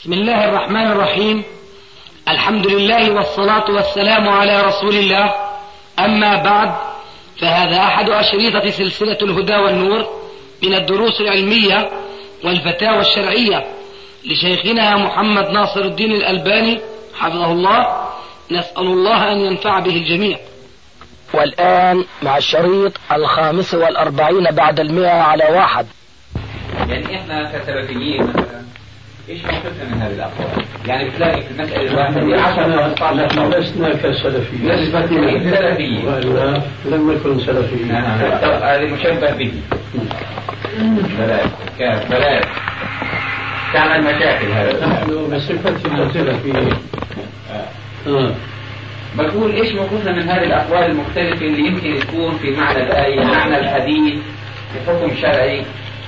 بسم الله الرحمن الرحيم. الحمد لله والصلاة والسلام على رسول الله. أما بعد، فهذا أحد أشريطة سلسلة الهدى والنور من الدروس العلمية والفتاوى الشرعية لشيخنا محمد ناصر الدين الألباني حفظه الله. نسأل الله أن ينفع به الجميع. والآن مع الشريط 45 بعد 100 على 1. يعني احنا كسلفيين مثلا ايش موقفنا من هذه الاقوال؟ يعني بتلاقي في المسألة الواحدة 10 لسنا كسلفيين. سلفيين ولا لم نكن سلفيين. هذا مشبه به. بلاش تعمل مشاكل هذا. نحن بصفتنا سلفيين. بقول ايش موقفنا من هذه الاقوال المختلفة اللي يمكن تكون في معنى الآية، معنى الحديث، في حكم شرعي.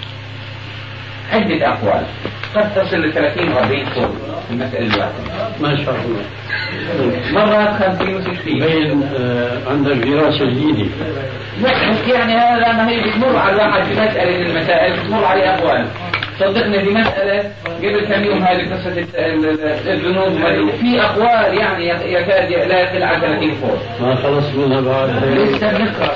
عدة أقوال قد تصل ل 30 و 40 قول في المسألة الواحدة. ما شاء الله. مرات 50 و 60. بين عندك دراسة جديدة. لا بس يعني هذا ما هي بتمر على الواحد في مسألة من المسائل، بتمر عليه أقوال. صدقني في مسألة قبل كم يوم هذه قصة الذنوب، في أقوال يعني يكاد لا يقل عن 30 قول. ما خلص منها بعد. لسه بنقرأ.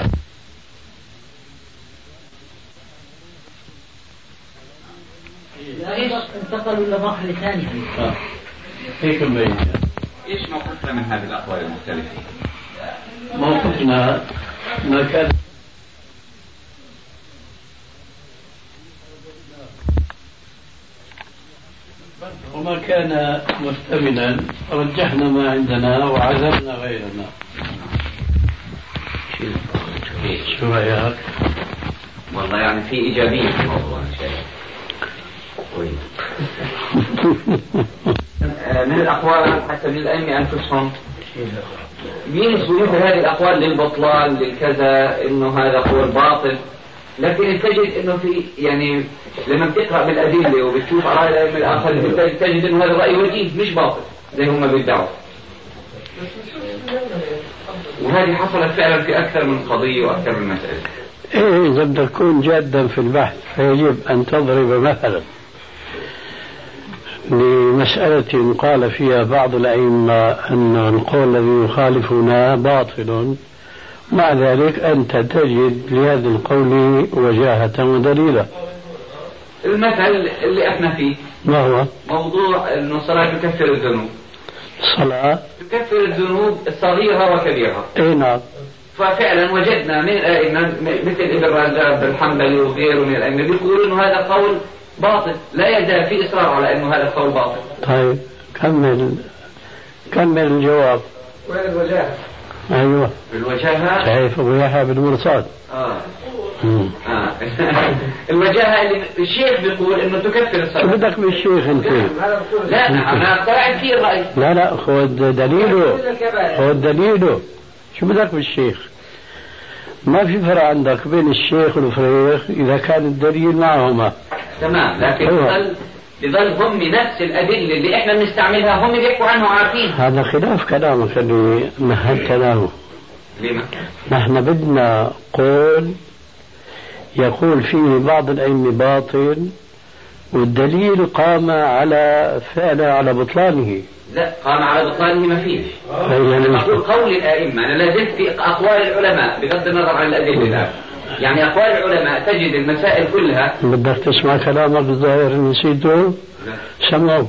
ايش انتقلوا لمرحلة ثانية. هيك مبين. ايش موقفنا من هذه الأقوال المختلفة؟ موقفنا ما كان وما كان مستمنا رجحنا ما عندنا وعذرنا غيرنا. شو رأيك؟ والله يعني في إيجابية في الموضوع من الأقوال حتى من الأئمة أنفسهم بينسبوا مثل هذه الأقوال للبطلان للكذا، إنه هذا قول باطل. لكن تجد إنه في يعني لما بتقرأ بالأدلة وبتشوف آراء الأئمة الآخرين تجد إنه هذا الرأي وجيه مش باطل زي هم بيدعوا. وهذه حصلت فعلا في أكثر من قضية وأكثر من مسألة. إيه، إذا بدك تكون جادا في البحث فيجب أن تضرب مثلا لمسألة قال فيها بعض الأئمة أن القول الذي يخالفنا باطل، مع ذلك أنت تجد لهذا القول وجاهة ودليلا. المثل اللي احنا فيه ما هو؟ موضوع أن الصلاة تكفر الذنوب. الصلاة تكفر الذنوب الصغيرة وكبيرة. اي نعم. ففعلا وجدنا من الأئمة مثل ابن رجب الحنبلي وغيره من الأئمة بيقولوا إنه هذا قول باطل، لا يزال في إصرار على إنه هذا القول باطل. طيب كمل الجواب. وين الوجاهة؟ أيوة الوجاهة. شايف وياها بالمرصاد. الوجاهة اللي الشيخ بيقول إنه تكفر الصلاة. شو بدك بالشيخ أنت؟ لا أنا اقترعت فيه الرأي. لا خذ دليله. شو بدك بالشيخ؟ ما في فرق عندك بين الشيخ والفريق إذا كان الدليل معهما. تمام، لكن بظل هم نفس الأدلة اللي إحنا بنستعملها هم بيحكوا عنه عارفين. هذا خلاف كلامك اللي مهدتناه. لما؟ نحن بدنا قول يقول فيه بعض الأئمة باطل والدليل قام على فعله على بطلانه. لا، قام على بطلانه ما فيش. أنا أقول قول الأئمة، أنا لا زلت في أقوال العلماء بغض النظر عن الأدلة الآن. يعني أقوال العلماء تجد المسائل كلها. بدك تسمع كلامك الظاهر نسيته؟ سمعوا.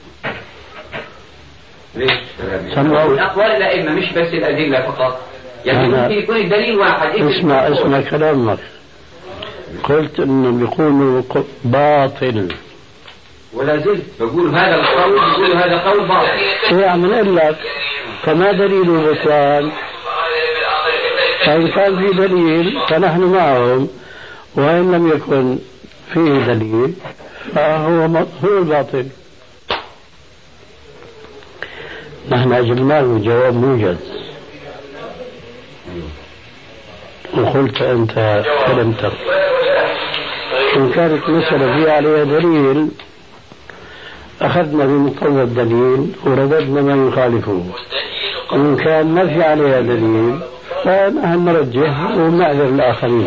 ليش؟ سمعوا. أقوال الأئمة مش بس الأدلة فقط. يعني ممكن يكون الدليل واحد. اسمع كلامك. قلت إنه بيقولوا باطل. ولا زلت بقول هذا القول بقول هذا قول باطل. إيه عم نقول لك فما دليل البطلان؟ فإن كان في دليل فنحن معهم، وإن لم يكن فيه دليل فهو الباطل. نحن أجبناه جواب موجز، وقلت أنت فلم تر. إن كانت مسألة فيها عليها دليل أخذنا بمقتضى الدليل ورددنا ما يخالفه. إن كان ما في عليها دليل فنحن نرجح ونعذر الآخرين.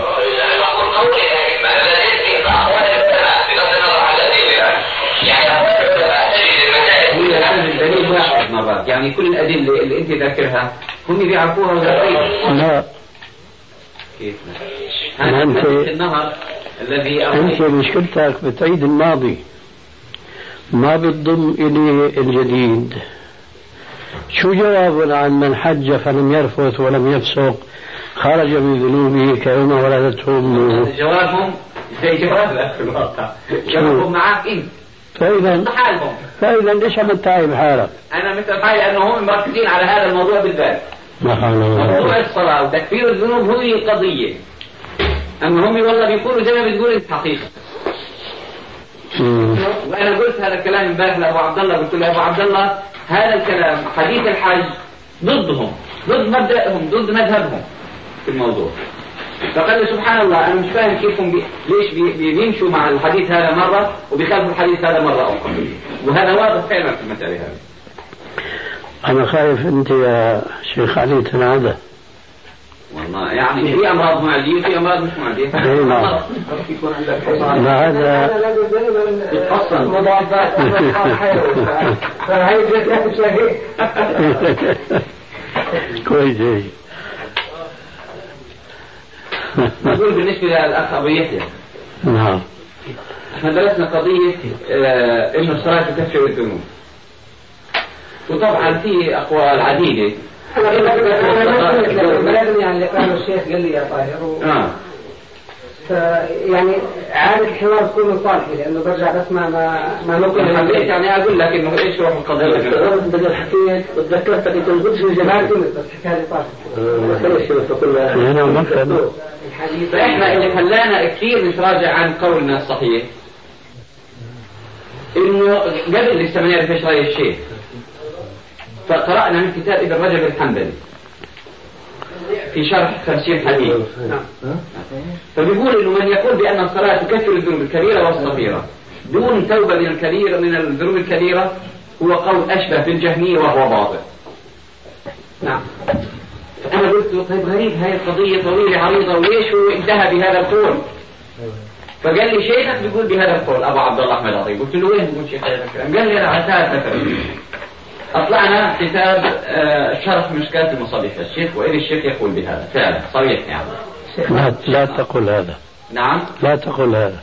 الاشتراك، يعني كل الأدلة اللي أنت ذاكرها هم بيعرفوها ولا لا. كيف؟ هذا النهر الذي أنت مشكلتك بتعيد الماضي، ما بتضم إليه الجديد. شو جوابنا عن من حج فلم يرفث ولم يفسق خرج من ذنوبه كيوم ولدته أمه؟ جوابهم زي جوابك في الواقع، جوابهم معك أنت. فإذا ليش عم تتعب حالك؟ أنا مثل حالي لأنه هم مركزين على هذا الموضوع بالذات. موضوع الصلاة وتكفير الذنوب هو قضية، أما هم والله بيقولوا زي ما بتقول أنت حقيقة. وأنا قلت هذا الكلام امبارح لأبو عبد الله، قلت له أبو عبد الله هذا الكلام حديث الحج ضدهم، ضد مبدأهم، ضد مذهبهم في الموضوع. فقال لي سبحان الله أنا مش فاهم كيف ليش بيمشوا مع الحديث هذا مرة وبيخالفوا الحديث هذا مرة أخرى، وهذا واضح فعلا في المسألة هذه. أنا خايف أنت يا شيخ علي تنعدى. والله يعني في أمراض معدية وفي أمراض مش معدية. لا هذا يتحصن مضاعفات فهي كويس. نقول بالنسبة للأخ أبو يحيى، نعم، احنا درسنا قضية إنه الصلاة تكفر الذنوب، وطبعا في أقوال عديدة. بلغني عن اللي قاله الشيخ قال لي يا طاهر يعني عادة الحوار تكون من صالحي لأنه برجع بسمع ما نقل. حبيت يعني أقول لك إنه إيش روح القضية. أنت حكيت وتذكرتك أنت القدس من جمال بس حكاية طاهر. هنا مكتب. فإحنا اللي خلانا كثير نتراجع عن قولنا الصحيح إنه قبل لسه ما نعرف إيش رأي الشيخ، فقرأنا من كتاب ابن رجب الحنبلي في شرح 50 حديث، فبيقول إنه من يقول بأن الصلاة تكفر الذنوب الكبيرة والصغيرة دون توبة من الذنوب الكبيرة هو قول أشبه بالجهمية وهو باطل. نعم. أنا قلت طيب غريب، هاي القضية طويلة عريضة وليش هو انتهى بهذا القول؟ فقال لي شيخك بيقول بهذا القول أبو عبد الله أحمد عطية. قلت له وين بيقول شيخ هذا الكلام؟ قال لي أنا عساس مثلا. أطلعنا كتاب شرح مشكلات المصابيح الشيخ وإلي الشيخ يقول بهذا فعلا صريح يعني. لا تقول هذا. نعم. لا تقول هذا.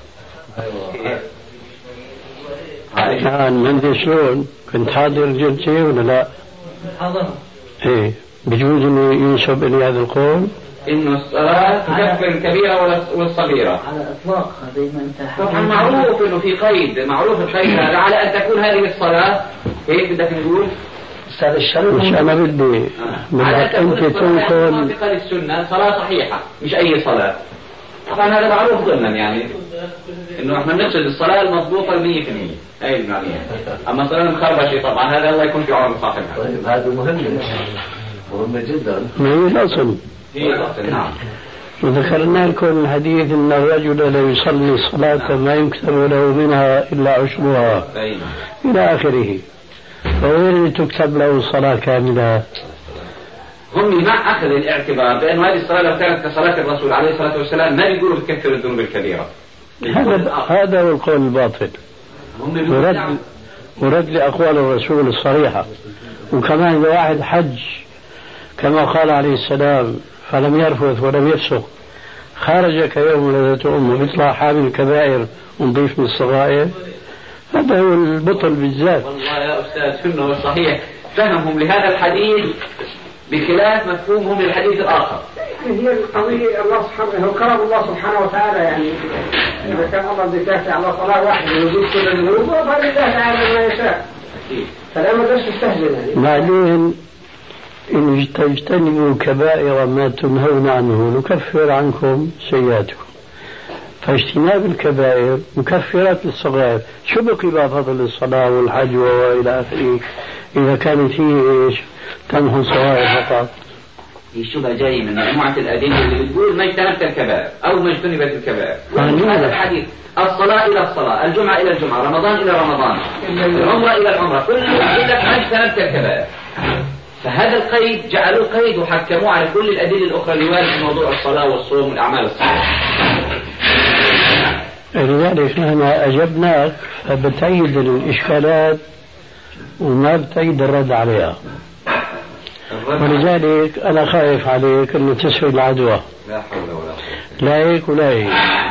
كان من شلون كنت حاضر جلسة ولا لا؟ حاضر. إيه بجوز إنه ينسب إلي هذا القول؟ إنه الصلاة تكفر الكبيرة والصغيرة. على الإطلاق زي ما أنت. طبعا معروف إنه في قيد، معروف القيد هذا على أن تكون هذه الصلاة هيك بدك نقول. أستاذ الشريف. مش أنا بدي. على أن تكون أنت الصلاة موافقة للسنة صلاة صحيحة مش أي صلاة. طبعا هذا معروف ضمنا يعني إنه إحنا بنقصد الصلاة المضبوطة 100%. أي المعنية. أما الصلاة المخربشة طبعا هذا الله يكون في عون صاحبها. طيب هذا مهم جدا. ما هي الأصل. هي الأصل نعم. وذكرنا لكم الحديث أن الرجل لا يصلي الصلاة ما يكتب له منها إلا عشرها إلى آخره، فوين تكتب له الصلاة كاملة؟ هم مع أخذ الاعتبار بأن هذه الصلاة لو كانت كصلاة الرسول عليه الصلاة والسلام ما بيقولوا بتكفر الذنوب الكبيرة. هذا هو القول الباطل، ورد لأقوال الرسول الصريحة. وكمان إذا واحد حج كما قال عليه السلام فلم يرفث ولم يفسق خرج كيوم ولدته أمه بيطلع حامل الكبائر ونضيف من الصغائر، هذا هو البطل بالذات. والله يا أستاذ شنو الصحيح فهمهم لهذا الحديث بخلاف مفهومهم للحديث الآخر. هي القضية الله سبحانه هو كرم الله سبحانه وتعالى، يعني إذا كان الله بيتاسع على صلاة واحدة ويجيب كل الذنوب فلله تعالى ما يشاء، فلا ما قدرش تستهجن يعني. بعدين إن تجتنبوا كبائر ما تنهون عنه نكفر عنكم سيئاتكم، فاجتناب الكبائر مكفرات للصغائر. شو بقي بقى فضل الصلاة والحج وإلى آخره إذا كانت هي إيش تمحو الصغائر فقط؟ الشبهة جاي من مجموعة الأدلة اللي بتقول ما اجتنبت الكبائر أو ما اجتنبت الكبائر. هذا الحديث الصلاة إلى الصلاة، الجمعة إلى الجمعة، رمضان إلى رمضان، العمرة إلى العمرة، كل يقول لك ما اجتنبت الكبائر. فهذا القيد جعلوه قيد وحكموه على كل الأدلة الأخرى اللي واردة في موضوع الصلاة والصوم والأعمال الصالحة. لذلك نحن أجبناك فبتأيد الإشكالات وما بتعيد الرد عليها. ولذلك أنا خايف عليك أنه تسوي العدوى. لا حول ولا قوة. لا هيك ولا هيك.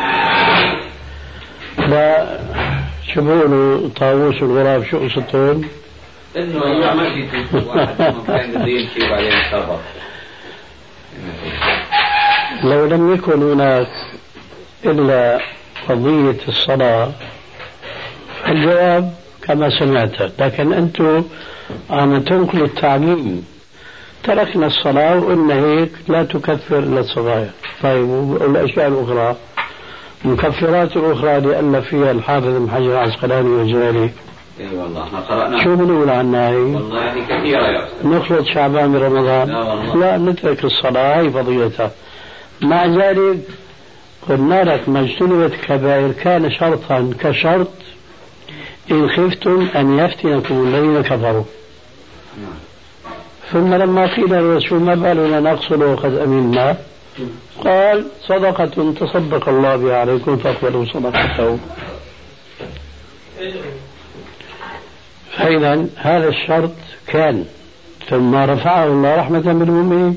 لا شو بيقولوا طاووس الغراب شو قصتهم؟ إنه يعمل في واحد كان بده يمشي وبعدين سبق. لو لم يكن هناك إلا قضية الصلاة الجواب كما سمعت، لكن أنتم عم تنقلوا التعميم. تركنا الصلاة وقلنا هيك لا تكفر إلا الصغائر. طيب والأشياء الأخرى مكفرات الأخرى اللي ألف فيها الحافظ ابن حجر العسقلاني والجويني اي والله احنا قرأنا. شو بنقول عنها هي؟ والله هي كثيرة يا أستاذ. نخلط شعبان برمضان؟ لا نترك الصلاة هي فضيلتها. مع ذلك قلنا لك ما اجتنبت كبائر كان شرطا كشرط إن خفتم أن يفتنكم الذين كفروا. ثم لما قيل الرسول ما بالنا نقصد وقد أمنا قال صدقة تصدق الله بها عليكم فاقبلوا صدقته. فإذا هذا الشرط كان ثم رفعه الله رحمة بالمؤمنين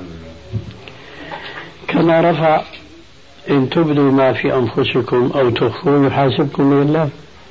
كما رفع إن تبدوا ما في أنفسكم أو تخفوه يحاسبكم به الله.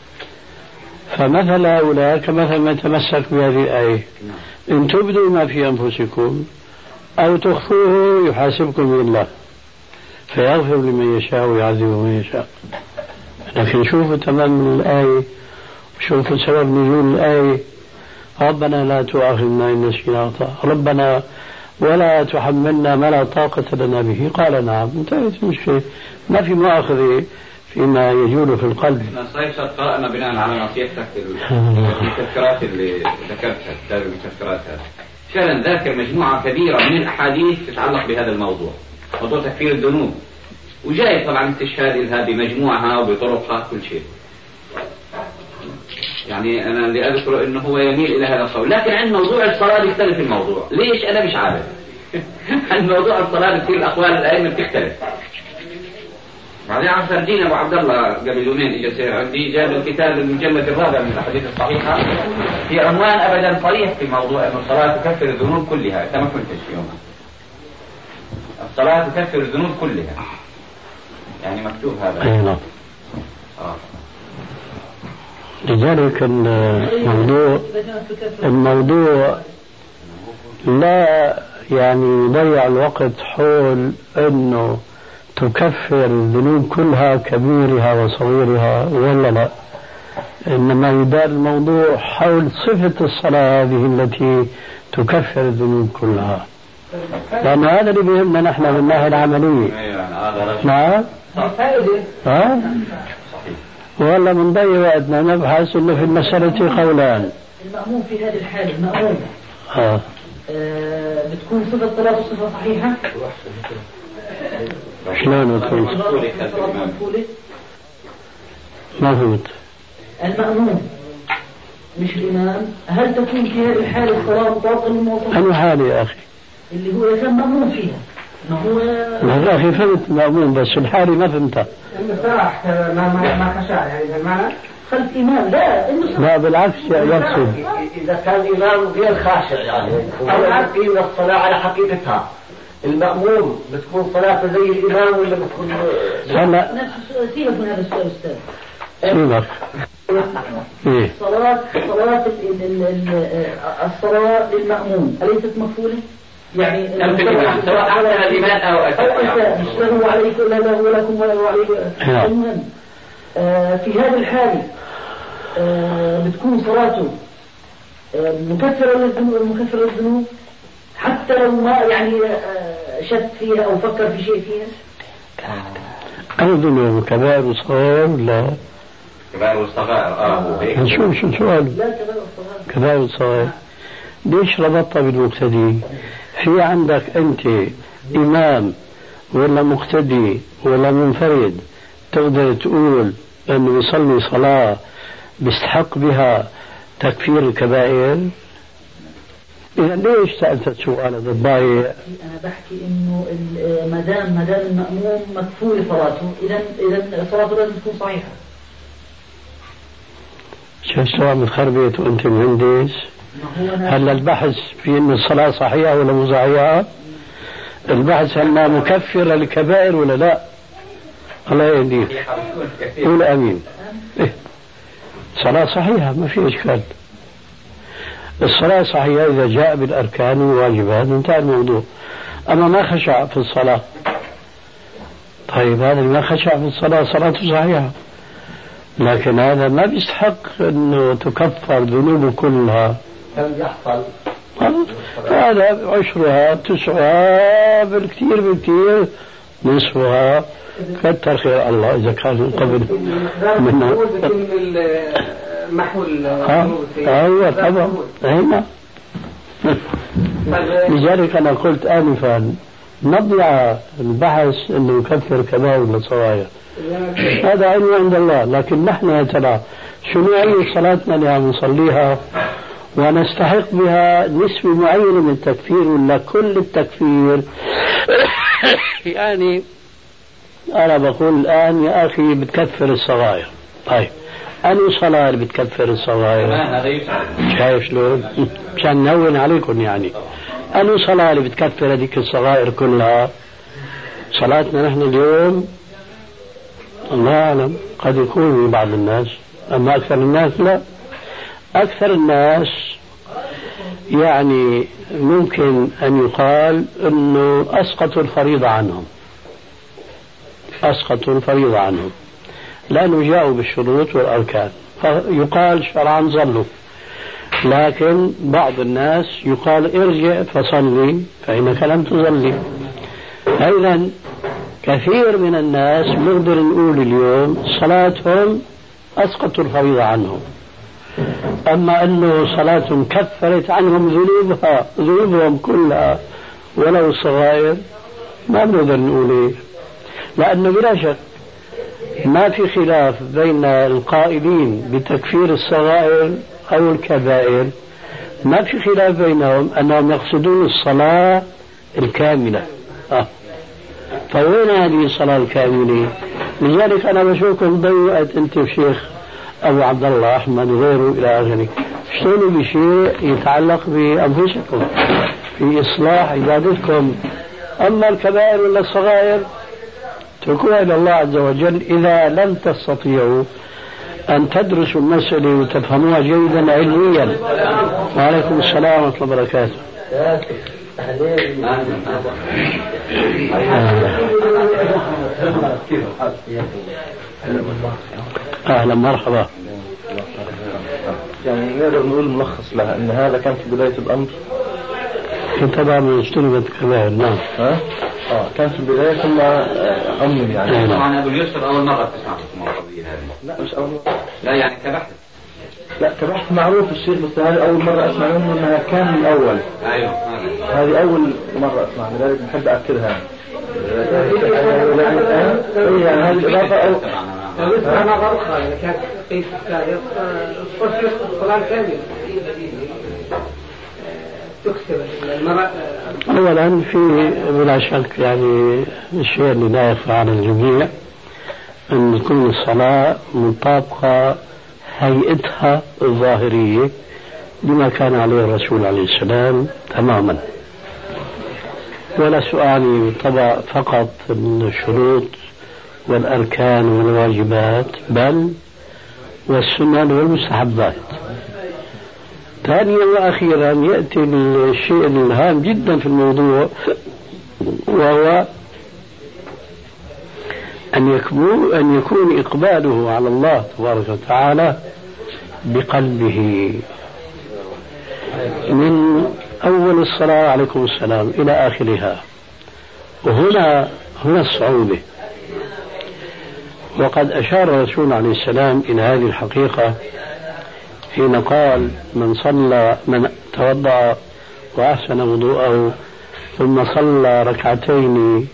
فمثل هؤلاء كمثل ما تمسك بهذه الآية إن تبدوا ما في أنفسكم أو تخفوه يحاسبكم به الله فيغفر لمن يشاء ويعذب من يشاء. لكن شوفوا تمام الآية شوفوا سبب نزول الآية ربنا لا تؤاخذنا إن نسينا أخطأنا ربنا ولا تحملنا ما لا طاقة لنا به. قال نعم انتهت المشكلة ما في مؤاخذة فيما يجول في القلب. صحيح قرأنا بناء على نصيحتك التذكيرات اللي ذكرتها كتاب المتذكرات هذا فعلا ذاكر مجموعة كبيرة من الأحاديث تتعلق بهذا الموضوع موضوع تكفير الذنوب وجاي طبعا استشهاد هذه بمجموعها وبطرقها كل شيء. يعني أنا اللي أذكره إنه هو يميل إلى هذا القول لكن عند موضوع الصلاة يختلف الموضوع. ليش أنا مش عارف. عند موضوع الصلاة بتصير الأقوال الأئمة بتختلف. بعدين عم فرجينا أبو عبد الله قبل يومين إجا عندي جاب الكتاب المجلد الرابع من الأحاديث الصحيحة في عنوان أبدا صريح في موضوع أن الصلاة تكفر الذنوب كلها. أنت ما كنتش يومها. الصلاة تكفر الذنوب كلها يعني مكتوب هذا. لذلك الموضوع لا يعني يضيع الوقت حول أنه تكفر الذنوب كلها كبيرها وصغيرها ولا لا. إنما يدار الموضوع حول صفة الصلاة هذه التي تكفر الذنوب كلها لأن هذا اللي بيهمنا نحن من الناحية العملية. نعم والله من ضيع وقتنا نبحث انه في المسألة قولان. المأموم في هذه الحالة المأموم بتكون صفة الصلاة صفة صحيحة. شلون بتكون؟ ما فهمت. المأموم مش الإمام هل تكون في هذه الحالة الصلاة مطابقة للموضوع؟ أنا حالي يا أخي اللي هو كان مأموم فيها. يا أخي فهمت مأمون بس الحالي ما فهمتها. صراحة ما خشع يعني بالمعنى خلف إمام لا بالعكس يقصد إذا كان الإمام غير خاشع يعني يقيم الصلاة على حقيقتها المأموم بتكون صلاة زي الإمام ولا بتكون هلا سيبك من هذا السؤال أستاذ. سيبك إيه الصلاة للمأموم أليست مفعولة؟ يعني سواء أحسن الإيمان أو أساء مش له عليكم لا له لكم ولا له عليكم. المهم في هذه الحالة بتكون صلاته مكفرة للذنوب حتى لو ما يعني شك فيها أو فكر في شيء فيها. الذنوب كبائر وصغائر ولا كبائر والصغائر؟ شو سؤال؟ لا كبائر وصغائر. ليش ربطها بالمقتدي؟ في عندك أنت إمام ولا مقتدي ولا منفرد تقدر تقول أنه يصلي صلاة بيستحق بها تكفير الكبائر؟ إذا ليش سألت السؤال هذا الضايع؟ أنا بحكي إنه مدام المأموم مكفول صلاته إذا صلاته لازم تكون صحيحة. شو السؤال متخربط وأنت مهندس؟ هل البحث في أن الصلاة صحيحة ولا مو صحيحة؟ البحث هل مكفرة للكبائر ولا لا؟ الله يهديك. قول آمين. صلاة صحيحة ما في إشكال. الصلاة صحيحة إذا جاء بالأركان والواجبات انتهى الموضوع. أما ما خشع في الصلاة، طيب هذا ما خشع في الصلاة صلاته صحيحة، لكن هذا ما بيستحق أنه تكفر ذنوبه كلها. يحصل هذا عشرها تسعها بالكثير نصفها، كتر خير الله إذا كان قبل منها. محو أيوة طبعا. أيوة. لذلك أنا قلت آنفا نضيع البحث أنه يكفر كبائر ولا صغائر، هذا علم عند الله. لكن نحن يا ترى شنو أي صلاتنا اللي عم نصليها ونستحق بها نسبة معينة من التكفير ولا كل التكفير؟ يعني أنا بقول الآن يا أخي بتكفر الصغائر. طيب أنو صلاة اللي بتكفر الصغائر؟ شايف شلون؟ مشان نهون عليكم يعني. أنو صلاة اللي بتكفر هذيك الصغائر كلها؟ صلاتنا نحن اليوم الله أعلم قد يكون بعض الناس، أما أكثر الناس لا. أكثر الناس يعني ممكن أن يقال أنه أسقطوا الفريضة عنهم، أسقطوا الفريضة عنهم لأنه جاءوا بالشروط والأركان، فيقال شرعا ظلوا. لكن بعض الناس يقال ارجع فصلي فإنك لم تصلي. أيضا كثير من الناس نقدر نقول اليوم صلاتهم أسقطوا الفريضة عنهم، أما أنه صلاتهم كفرت عنهم ذنوبهم كلها ولو الصغائر ما بنقدر نقول إيه. لأنه بلا شك ما في خلاف بين القائلين بتكفير الصغائر أو الكبائر، ما في خلاف بينهم أنهم يقصدون الصلاة الكاملة. فوين هذه الصلاة الكاملة؟ لذلك أنا بشوفكم ضيقت أنت وشيخ أبو عبد الله أحمد وغيره إلى آخره اشتغلوا بشيء يتعلق بأنفسكم في إصلاح عبادتكم. أما الكبائر ولا الصغائر تركوها إلى الله عز وجل إذا لم تستطيعوا أن تدرسوا المسألة وتفهموها جيدا علميا. وعليكم السلام ورحمة الله وبركاته. أهلا مرحبا. يعني نقدر نقول ملخص لها أن هذا كان في بداية الأمر طبعا من اجتنبت كبائر. نعم. كان في البداية ثم أمن يعني. طبعا أبو اليسر أول مرة تسمع في القضية هذه. لا مش أول مرة. لا يعني كبحث. لا كبحث معروف الشيخ، بس هذه أول مرة أسمع منه أنها كان الأول. أيوه. هذه أول مرة أسمع، لذلك بحب أكدها. يعني هذه الإضافة أو أنا غرقها يعني كانت قيس الصلاة الكاملة تكسب المرأة. أولا في بلا شك يعني الشيء اللي لا يخفى على الجميع أن تكون الصلاة مطابقة هيئتها الظاهرية لما كان عليه الرسول عليه السلام تماما، ولا سؤالي طبع فقط الشروط والأركان والواجبات بل والسنن والمستحبات. ثانيا وأخيرا يأتي الشيء الهام جدا في الموضوع، وهو أن يكون إقباله على الله تبارك وتعالى بقلبه من أول الصلاة عليكم السلام إلى آخرها. وهنا الصعوبة. وقد أشار الرسول عليه السلام إلى هذه الحقيقة حين قال من توضأ وأحسن وضوءه ثم صلى ركعتين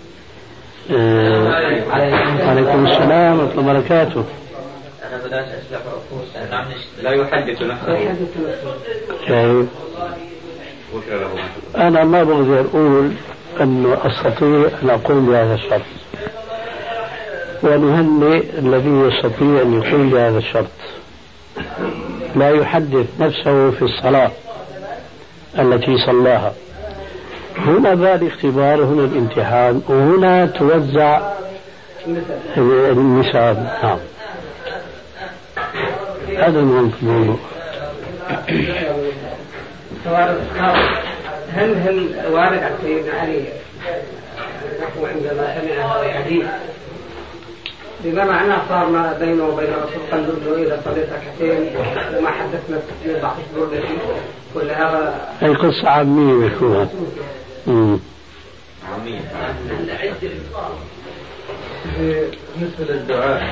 عليكم السلام ورحمة الله وبركاته. أنا بدأت أسلح لا يحدث نفسه. أنا ما بقدر أقول أنه أستطيع أن أقول بهذا الشرط، ونهنئ الذي يستطيع أن يقول بهذا الشرط. لا يحدث نفسه في الصلاة التي صلاها. هنا بقى الاختبار، هنا الامتحان، وهنا توزع النساب. نعم، هذا الموضوع. هل وارد عن سيدنا علي نحو عندما سمع هذا الحديث بما معناه صار ما بينه وبين الرسول قال له إذا صليت ركعتين وما حدثنا التسليم بعد الظهر كل هذا أي قصة عامية يكون. عامية. بالنسبة للدعاء،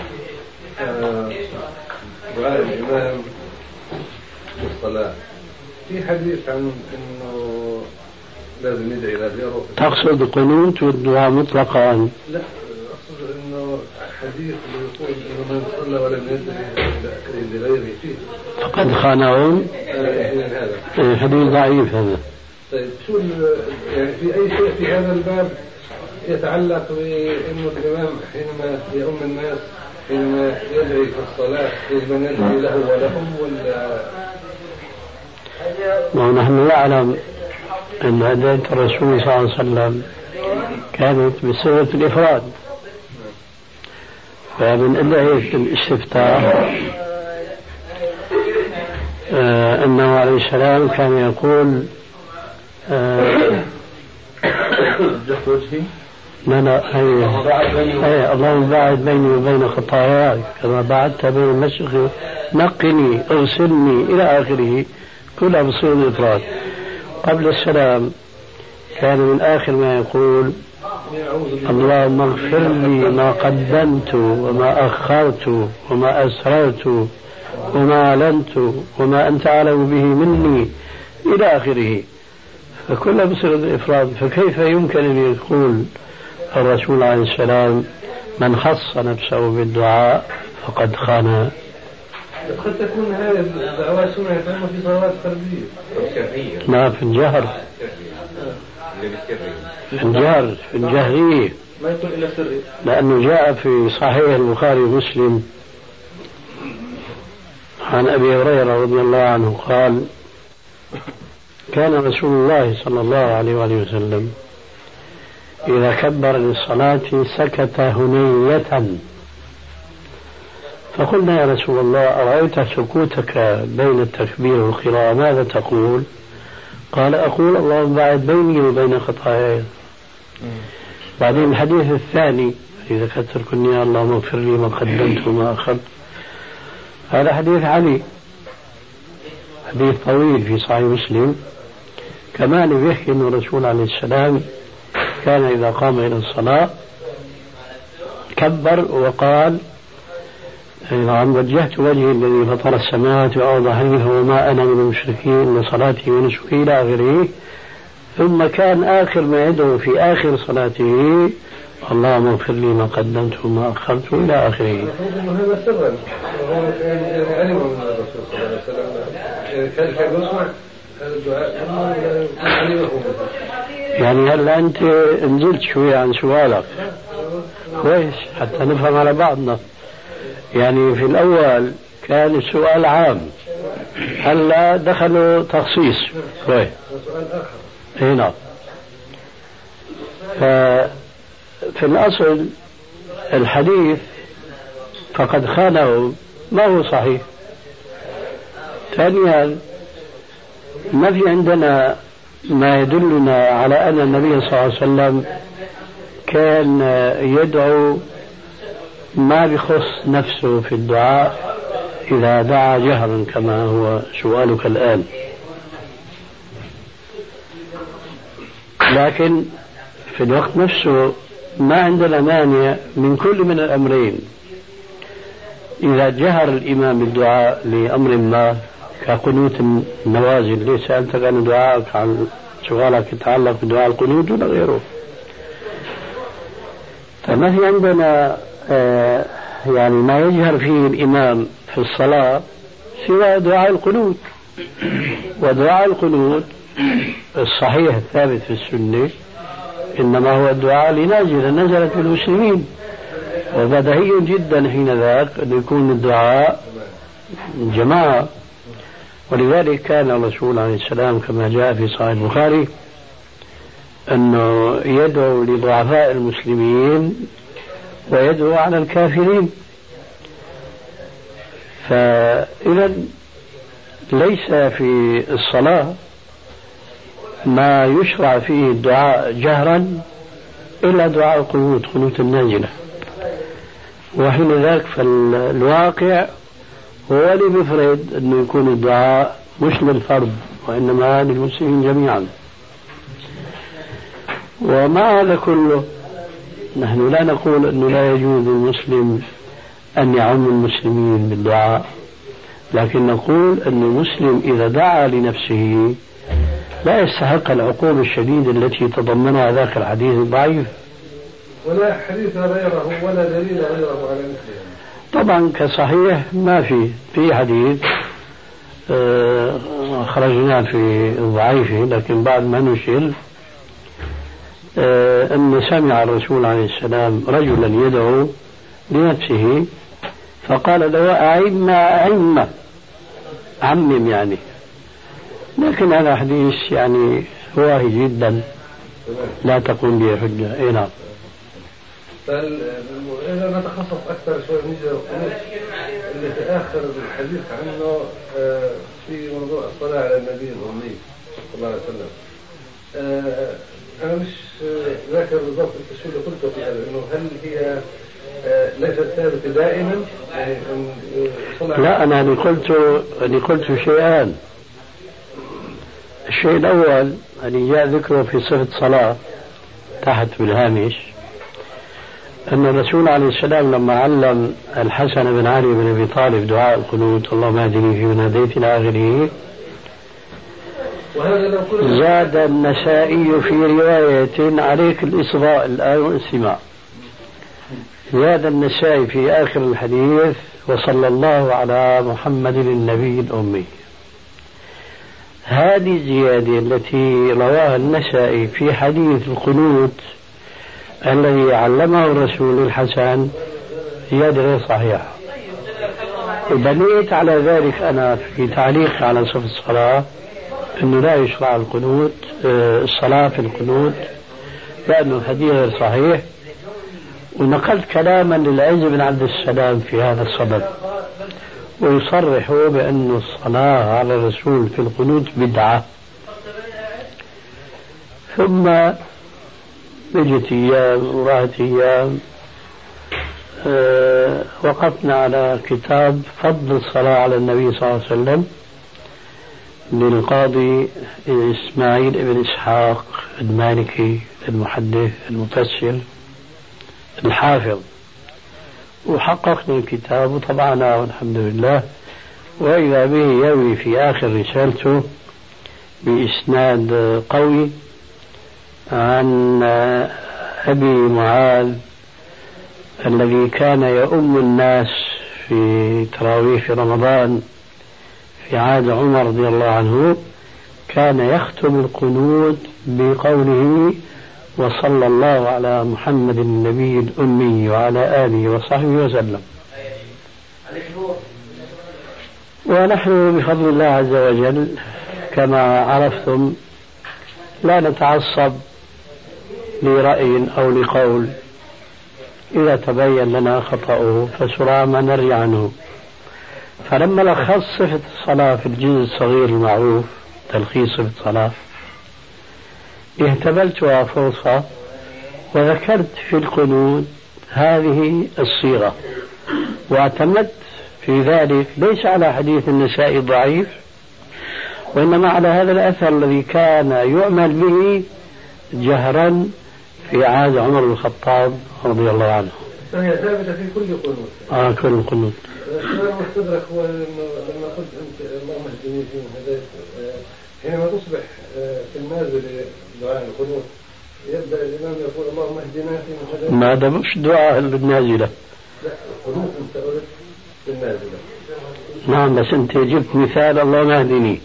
دعاء الإمام بالصلاة، في حديث عن إنه لازم يدعي إلى غيره. تقصد القنوت والدعاء مطلقا؟ لا، أقصد إنه حديث اللي يقول إنه من صلى ولم يدعي لغيره فيه فقد خانهم. حديث ضعيف هذا. طيب شو يعني في أي شيء في هذا الباب يتعلق بأنه الإمام حينما يؤم الناس حينما يدعي في الصلاة يجب أن يدعي له ولهم، ولا؟ ونحن نعلم أن هداية الرسول صلى الله عليه وسلم كانت بصيغة الإفراد، فمن أدعية الاستفتاح أنه عليه السلام كان يقول اللهم باعد بيني وبين خطاياي كما بعدت بين المشرق، نقني اغسلني إلى آخره، كلها بصيغة الإفراد. قبل السلام كان من آخر ما يقول اللهم اغفر لي ما قدمت وما أخرت وما أسررت وما أعلنت وما أنت أعلم به مني إلى آخره، فكلها بصيغة الإفراد. فكيف يمكن أن يقول الرسول عليه السلام من خص نفسه بالدعاء فقد خان؟ قد تكون هذه الدعوات سنة يتعلم في صلوات فردية. لا، في الجهر، في الجهرية، ما يكون إلا سري، لأنه جاء في صحيح البخاري ومسلم عن أبي هريرة رضي الله عنه قال كان رسول الله صلى الله عليه وآله وسلم إذا كبر للصلاة سكت هنية، فقلنا يا رسول الله أرأيت سكوتك بين التكبير والقراءة ماذا تقول؟ قال أقول اللهم باعد بيني وبين خطاياي. بعدين الحديث الثاني إذا كثركني اللهم اغفر لي ما قدمت وما أخرت، هذا حديث علي، حديث طويل في صحيح مسلم، كمان بيحكي أن الرسول عليه السلام كان إذا قام إلى الصلاة كبر وقال نعم وجهت وجهي الذي فطر السماوات والأرض حنيفا وما أنا من المشركين لصلاتي ونسكي إلى آخره. ثم كان آخر ما يدعو في آخر صلاته اللهم اغفر لي ما قدمت وما أخرت إلى آخره. هذا سرا علم من الرسول صلى الله عليه وسلم كان يسمع هذا الدعاء علمه. يعني هلا أنت نزلت شوي عن سؤالك كويس حتى نفهم على بعضنا. يعني في الأول كان السؤال عام، هلا دخلوا تخصيص كويس. هنا ففي الأصل الحديث فقد خانه ما هو صحيح. ثانيا ما في عندنا ما يدلنا على أن النبي صلى الله عليه وسلم كان يدعو ما بخص نفسه في الدعاء إذا دعا جهرا كما هو سؤالك الآن. لكن في الوقت نفسه ما عندنا مانع من كل من الأمرين. إذا جهر الإمام بالدعاء لأمر ما كقنوت النوازل، ليس سألتك عن دعائك عن سؤالك يتعلق بدعاء القنوت ولا غيره، فما في عندنا يعني ما يجهر فيه الإمام في الصلاة سوى دعاء القنوت. ودعاء القنوت الصحيح الثابت في السنة إنما هو الدعاء لنازلة نزلت بالمسلمين، وبديهي جدا حين ذاك أن يكون الدعاء جماعة ولذلك كان الرسول عليه السلام كما جاء في صحيح البخاري أنه يدعو لضعفاء المسلمين ويدعو على الكافرين. فإذا ليس في الصلاة ما يشرع فيه الدعاء جهرا إلا دعاء القنوت، قنوت النازلة، وحين ذاك فالواقع هو اللي بيفرض أنه يكون الدعاء مش للفرد وإنما للمسلمين جميعا. ومع هذا كله نحن لا نقول أنه لا يجوز للمسلم أن يعم المسلمين بالدعاء، لكن نقول أن المسلم إذا دعا لنفسه لا يستحق العقوبة الشديدة التي تضمنها ذاك الحديث الضعيف، ولا حديث غيره ولا دليل غيره على مثله. طبعا كصحيح ما في حديث خرجنا في ضعيفه، لكن بعد ما نشل أن سمع الرسول عليه السلام رجلا يدعو لنفسه فقال له أعم عمم يعني، لكن هذا حديث يعني واهي جدا لا تقوم به حجة. اي نعم. إذا نتخصص أكثر شوي نجي اللي في آخر الحديث عنه في موضوع الصلاة على النبي الأمي صلى الله عليه وسلم. أنا مش ذاكر بالضبط التشكيل اللي قلته في هذا، إنه هل هي ليست ثابتة دائما؟ يعني لا، أنا اللي قلت شيئان. الشيء الأول اللي جاء ذكره في صفة صلاة تحت بالهامش أن الرسول عليه السلام لما علم الحسن بن علي بن أبي طالب دعاء القنوت اللهم اهدني فيمن هديت إلى آخره، زاد النسائي في رواية عليك الإصغاء الآن والاستماع، زاد النسائي في آخر الحديث وصلى الله على محمد النبي الأمي. هذه الزيادة التي رواها النسائي في حديث القنوت الذي علمه الرسول الحسن زيادة غير صحيحة، وبنيت على ذلك أنا في تعليق على صفة الصلاة أنه لا يشرع القنوت الصلاة في القنوت لأنه الحديث غير صحيح، ونقلت كلاما للعز بن عبد السلام في هذا الصدد ويصرح بأن الصلاة على الرسول في القنوت بدعة. ثم اجت ايام وراحت ايام وقفنا على كتاب فضل الصلاة على النبي صلى الله عليه وسلم للقاضي إسماعيل بن إسحاق المالكي المحدث المفسر الحافظ، وحققنا الكتاب وطبعناه والحمد لله، وإذا به يروي في آخر رسالته بإسناد قوي عن أبي معاذ الذي كان يؤم الناس في تراويح رمضان في عهد عمر رضي الله عنه، كان يختم القنوت بقوله وصلى الله على محمد النبي الأمي وعلى آله وصحبه وسلم. ونحن بفضل الله عز وجل كما عرفتم لا نتعصب لرأي أو لقول، إذا تبين لنا خطأه فسرعان ما نرجع عنه. فلما لخص صفة الصلاة في الجزء الصغير المعروف تلخيص صفة الصلاة اهتبلتها فرصة وذكرت في القنوت هذه الصيغة، واعتمدت في ذلك ليس على حديث النسائي ضعيف وإنما على هذا الأثر الذي كان يعمل به جهرا في عهد عمر بن الخطاب رضي الله عنه. فهي ثابتة في كل قنوت. كل قنوت. السؤال المستدرك هو لما قلت أنت اللهم اهدني فيمن هديت، حينما تصبح في النازل دعاء القنوت يبدأ الإمام يقول اللهم اهدنا فيمن هديت. ما هذا مش دعاء بالنازلة. لا قنوت أنت قلت في النازلة. نعم بس أنت جبت مثال اللهم اهدني.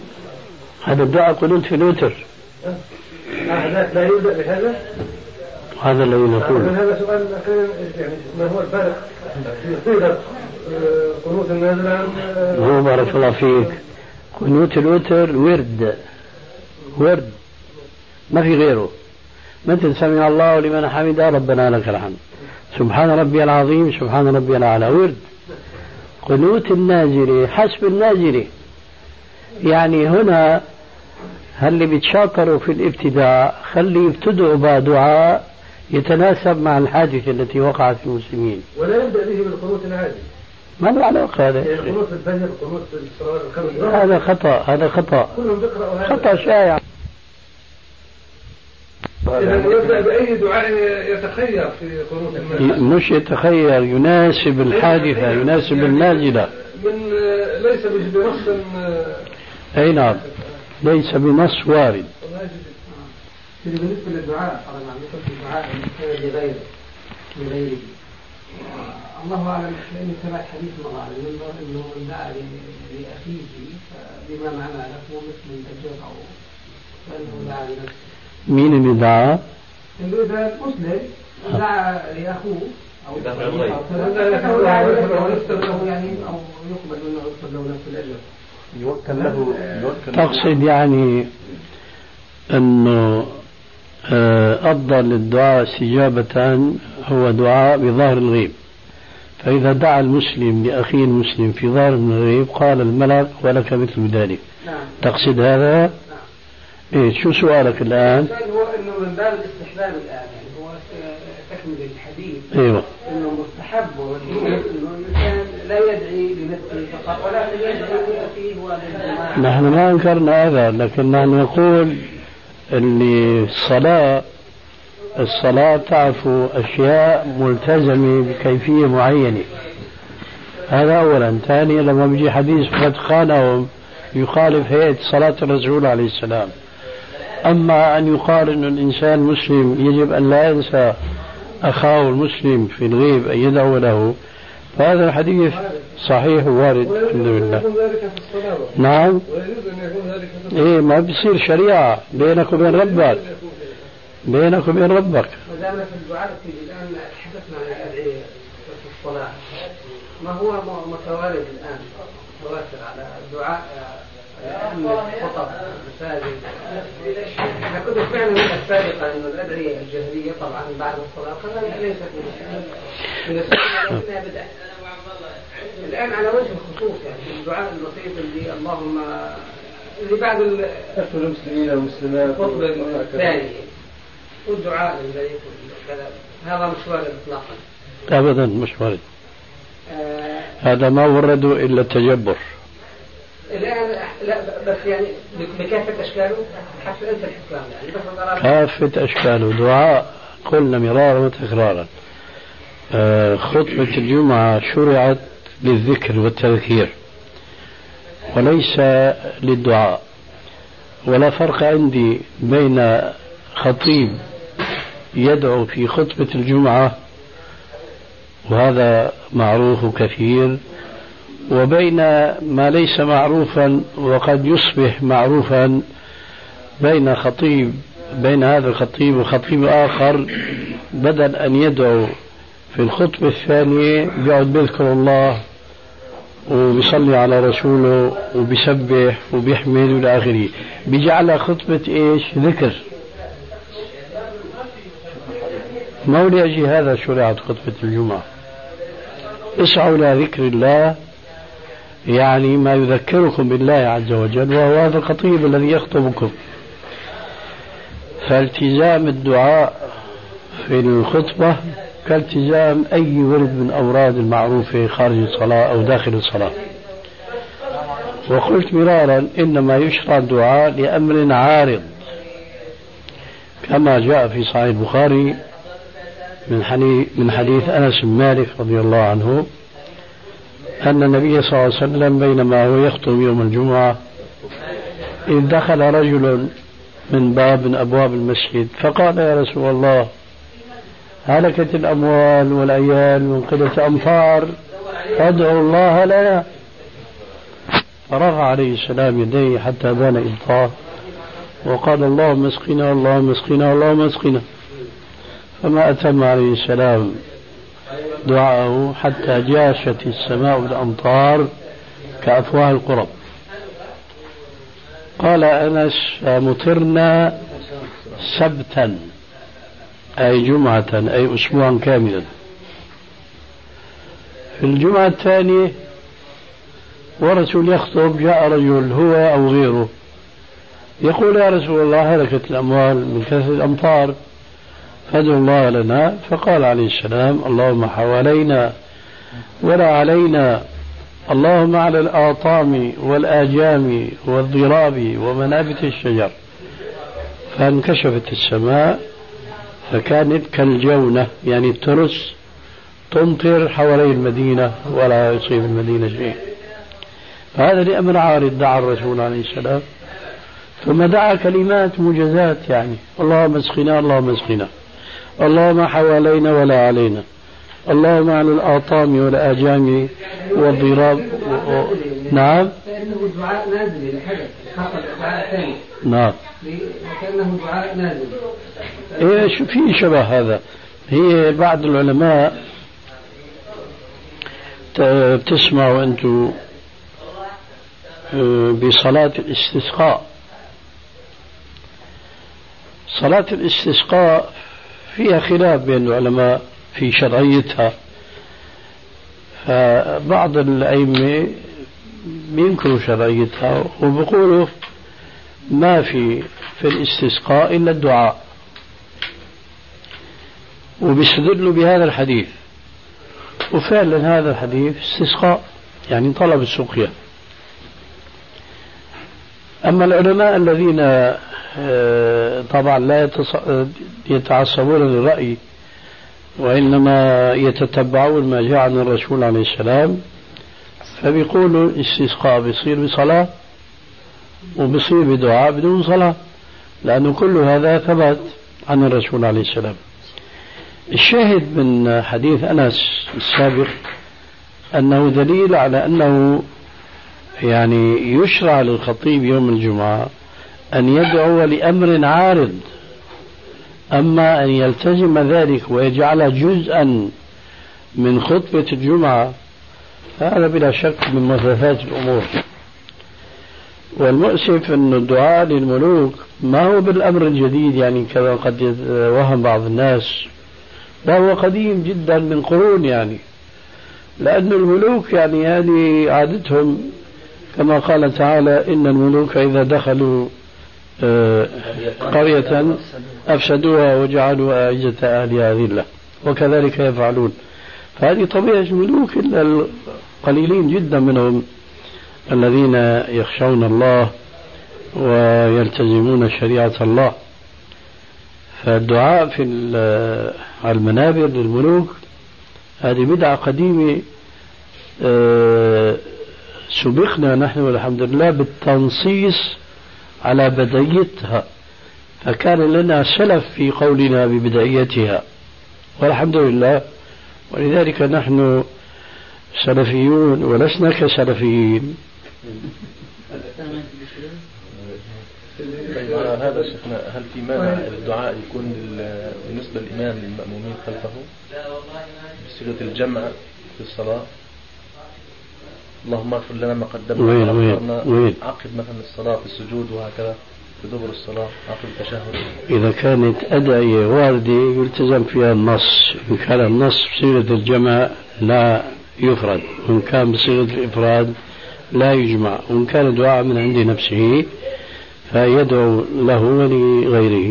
هذا الدعاء قنوت في الوتر. لا يبدأ بهذا؟ هذا الذي نقول. هذا سؤال يعني ما هو الفرق في صيغة قنوت النازل عن هو بارك الله فيك قنوت الوتر ورد ما في غيره، مثل سمع الله لمن حمده ربنا لك الحمد، سبحان ربي العظيم، سبحان ربي الأعلى، ورد. قنوت النازل حسب النازل، يعني هنا اللي بيتشاطروا في الابتداع خلي يبتدعوا بدعاء يتناسب مع الحادثة التي وقعت في المسلمين، ولا يبدأ به بالقنوت العادي. ما له علاقة هذا؟ يعني قنوت الفجر، قنوت الصلاة الخمس، هذا خطأ كلهم بيقرأوا هذا، خطأ شائع. إذا يبدأ بأي دعاء يتخير في قنوت النازل، مش يتخير، يناسب الحادثة، يناسب النازلة، من ليس بنص. أي نعم، ليس بنص وارد. بالنسبة للدعاء طبعا يكون في دعاء لغيره الله أعلم، لأني سمعت حديث مرة أنه من دعا لأخيه بما معنى له مثل الدجاج أو فإنه دعا لنفسه. مين اللي دعا؟ إذا مسلم دعا لأخوه أو يعني أو يقبل منه يكتب له نفس الأجر. يوكل له. تقصد يعني أنه أفضل الدعاء استجابة هو دعاء بظاهر الغيب، فإذا دعا المسلم لأخيه المسلم في ظاهر الغيب قال الملك ولك مثل ذلك. تقصد هذا؟ نعم. إيه شو سؤالك الآن؟ السؤال هو أنه من باب الاستحباب الآن، يعني هو تكمل الحديث. أيوه. أنه مستحب أنه الإنسان لا يدعي لنفسه فقط ولكن يدعي لأخيه وللجماعة. نحن ما أنكرنا هذا، لكن نحن نقول اللي الصلاة تعرف أشياء ملتزمة بكيفية معينة، هذا أولا. ثانيا لما بيجي حديث قد خانهم يخالف هيئة صلاة الرسول عليه السلام. أما أن يقال أن الإنسان مسلم يجب أن لا ينسى أخاه المسلم في الغيب أن يدعو له، فهذا الحديث صحيح ووارد الحمد لله. نعم. إيه ما بيصير شريعة بينك وبين ربك، بينك وبين ربك. ما دامنا في الدعاء الآن تحدثنا عن الأدعية في الصلاة، ما هو متوارد الآن متواتر على الدعاء الخطب المساجد؟ احنا كنا سمعنا من السابقة أن الأدعية الجهرية طبعا بعد الصلاة كذلك ليست من السنة لكنها بدعة. الآن على وجه الخصوص يعني الدعاء البسيط اللي اللهم اللي بعد المسلمين والمسلمات الخطبة الثانية والدعاء للبيت وكذا، هذا مش وارد إطلاقا. أبدا مش وارد. هذا ما ورده إلا التجبر. الآن لا بس يعني بكافة أشكاله حسب أنت الحكام يعني بس كافة أشكاله دعاء قلنا مرارا وتكرارا. خطبة الجمعة شرعت للذكر والتذكير وليس للدعاء، ولا فرق عندي بين خطيب يدعو في خطبة الجمعة وهذا معروف كثير، وبين ما ليس معروفا وقد يصبح معروفا بين خطيب، بين هذا الخطيب وخطيب آخر بدل أن يدعو في الخطبة الثانية بيقعد بيذكر الله وبيصلي على رسوله وبيسبح وبيحمد إلى آخره، بيجعلها خطبة إيش؟ ذكر. ما ولأجل هذا شرعت خطبة الجمعة. اسعوا إلى ذكر الله، يعني ما يذكركم بالله عز وجل، وهو هذا الخطيب الذي يخطبكم. فالتزام الدعاء في الخطبة كالتزام أي ورد من أوراد المعروفة خارج الصلاة أو داخل الصلاة. وقلت مرارا إنما يشرع الدعاء لأمر عارض، كما جاء في صحيح البخاري من حديث أنس بن مالك رضي الله عنه أن النبي صلى الله عليه وسلم بينما هو يخطب يوم الجمعة إذ دخل رجل من باب من أبواب المسجد فقال يا رسول الله هلكت الأموال والعيال من قلة أمطار فادعوا الله لنا. فرفع عليه السلام يديه حتى بان إبطاه وقال اللهم اسقنا اللهم اسقنا اللهم اسقنا. فما أتم عليه السلام دعاءه حتى جاشت السماء بالأمطار كأفواه القرب. قال أنس: مطرنا سبتا أي جمعة أي أسبوعا كاملا. في الجمعة الثانية ورسول يخطب جاء رجل هو أو غيره يقول: يا رسول الله هلكت الأموال من كثرة الأمطار فادعوا الله لنا. فقال عليه السلام: اللهم حوالينا ولا علينا، اللهم على الآطام والآجام والضراب ومنابت الشجر. فانكشفت السماء فكانت كالجونة، يعني الترس تمطر حوالي المدينة ولا يصيب المدينة شيء. فهذا لأمر عارض دعا الرسول عليه السلام، ثم دعا كلمات موجزات، يعني اللهم اسقنا اللهم اسقنا، اللهم حوالينا ولا علينا، اللهم على الآطام والآجام والضراب. نعم. كأنه دعاء نازل لحدث حصل دعاء ثاني. نعم. كأنه دعاء نازل. إيه في شبه هذا. هي بعض العلماء بتسمعوا أنتم بصلاة الاستسقاء. صلاة الاستسقاء فيها خلاف بين العلماء في شرعيتها، فبعض الأئمة بينكروا شرعيتها وبيقولوا ما في الاستسقاء إلا الدعاء، وبيستدلوا بهذا الحديث، وفعلا هذا الحديث استسقاء يعني طلب السقيا. أما العلماء الذين طبعا لا يتعصبون للرأي وإنما يتتبعون ما جاء عن الرسول عليه السلام، فبيقولوا الاستسقاء بيصير بصلاة وبيصير بدعاء بدون صلاة، لأنه كل هذا ثبت عن الرسول عليه السلام. الشاهد من حديث أنس السابق أنه دليل على أنه يعني يشرع للخطيب يوم الجمعة أن يدعو لأمر عارض، أما أن يلتزم ذلك ويجعل جزءا من خطبة الجمعة هذا بلا شك من محدثات الأمور. والمؤسف أن الدعاء للملوك ما هو بالأمر الجديد يعني كما قد يتوهم بعض الناس، لا هو قديم جدا من قرون، يعني لأن الملوك يعني هذه عادتهم كما قال تعالى: إن الملوك إذا دخلوا قرية أفسدوها وجعلوا أعزة أهلها ذلة، وكذلك يفعلون. فهذه طبيعة الملوك، إلا القليلين جدا منهم الذين يخشون الله ويلتزمون شريعة الله. فالدعاء في على المنابر للملوك هذه بدعة قديمة، سبقنا نحن والحمد لله بالتنصيص على بدايتها، فكان لنا سلف في قولنا ببدايتها والحمد لله، ولذلك نحن سلفيون ولسنا كسلفيين. هذا شيخنا، هل في مانع الدعاء يكون بالنسبة للإمام للمأمومين خلفه بصيغة الجمع في الصلاة؟ اللهم اغفر لنا ما قدمنا وأخرنا عقب مثلا الصلاة في السجود وهكذا في دبر الصلاة عقب التشهد. إذا كانت أدعية واردة يلتزم فيها النص، إن كان النص بصيغة الجمع لا يفرد، وإن كان بصيغة الإفراد لا يجمع، وإن كان دعاء من عند نفسه فيدعو له ولغيره.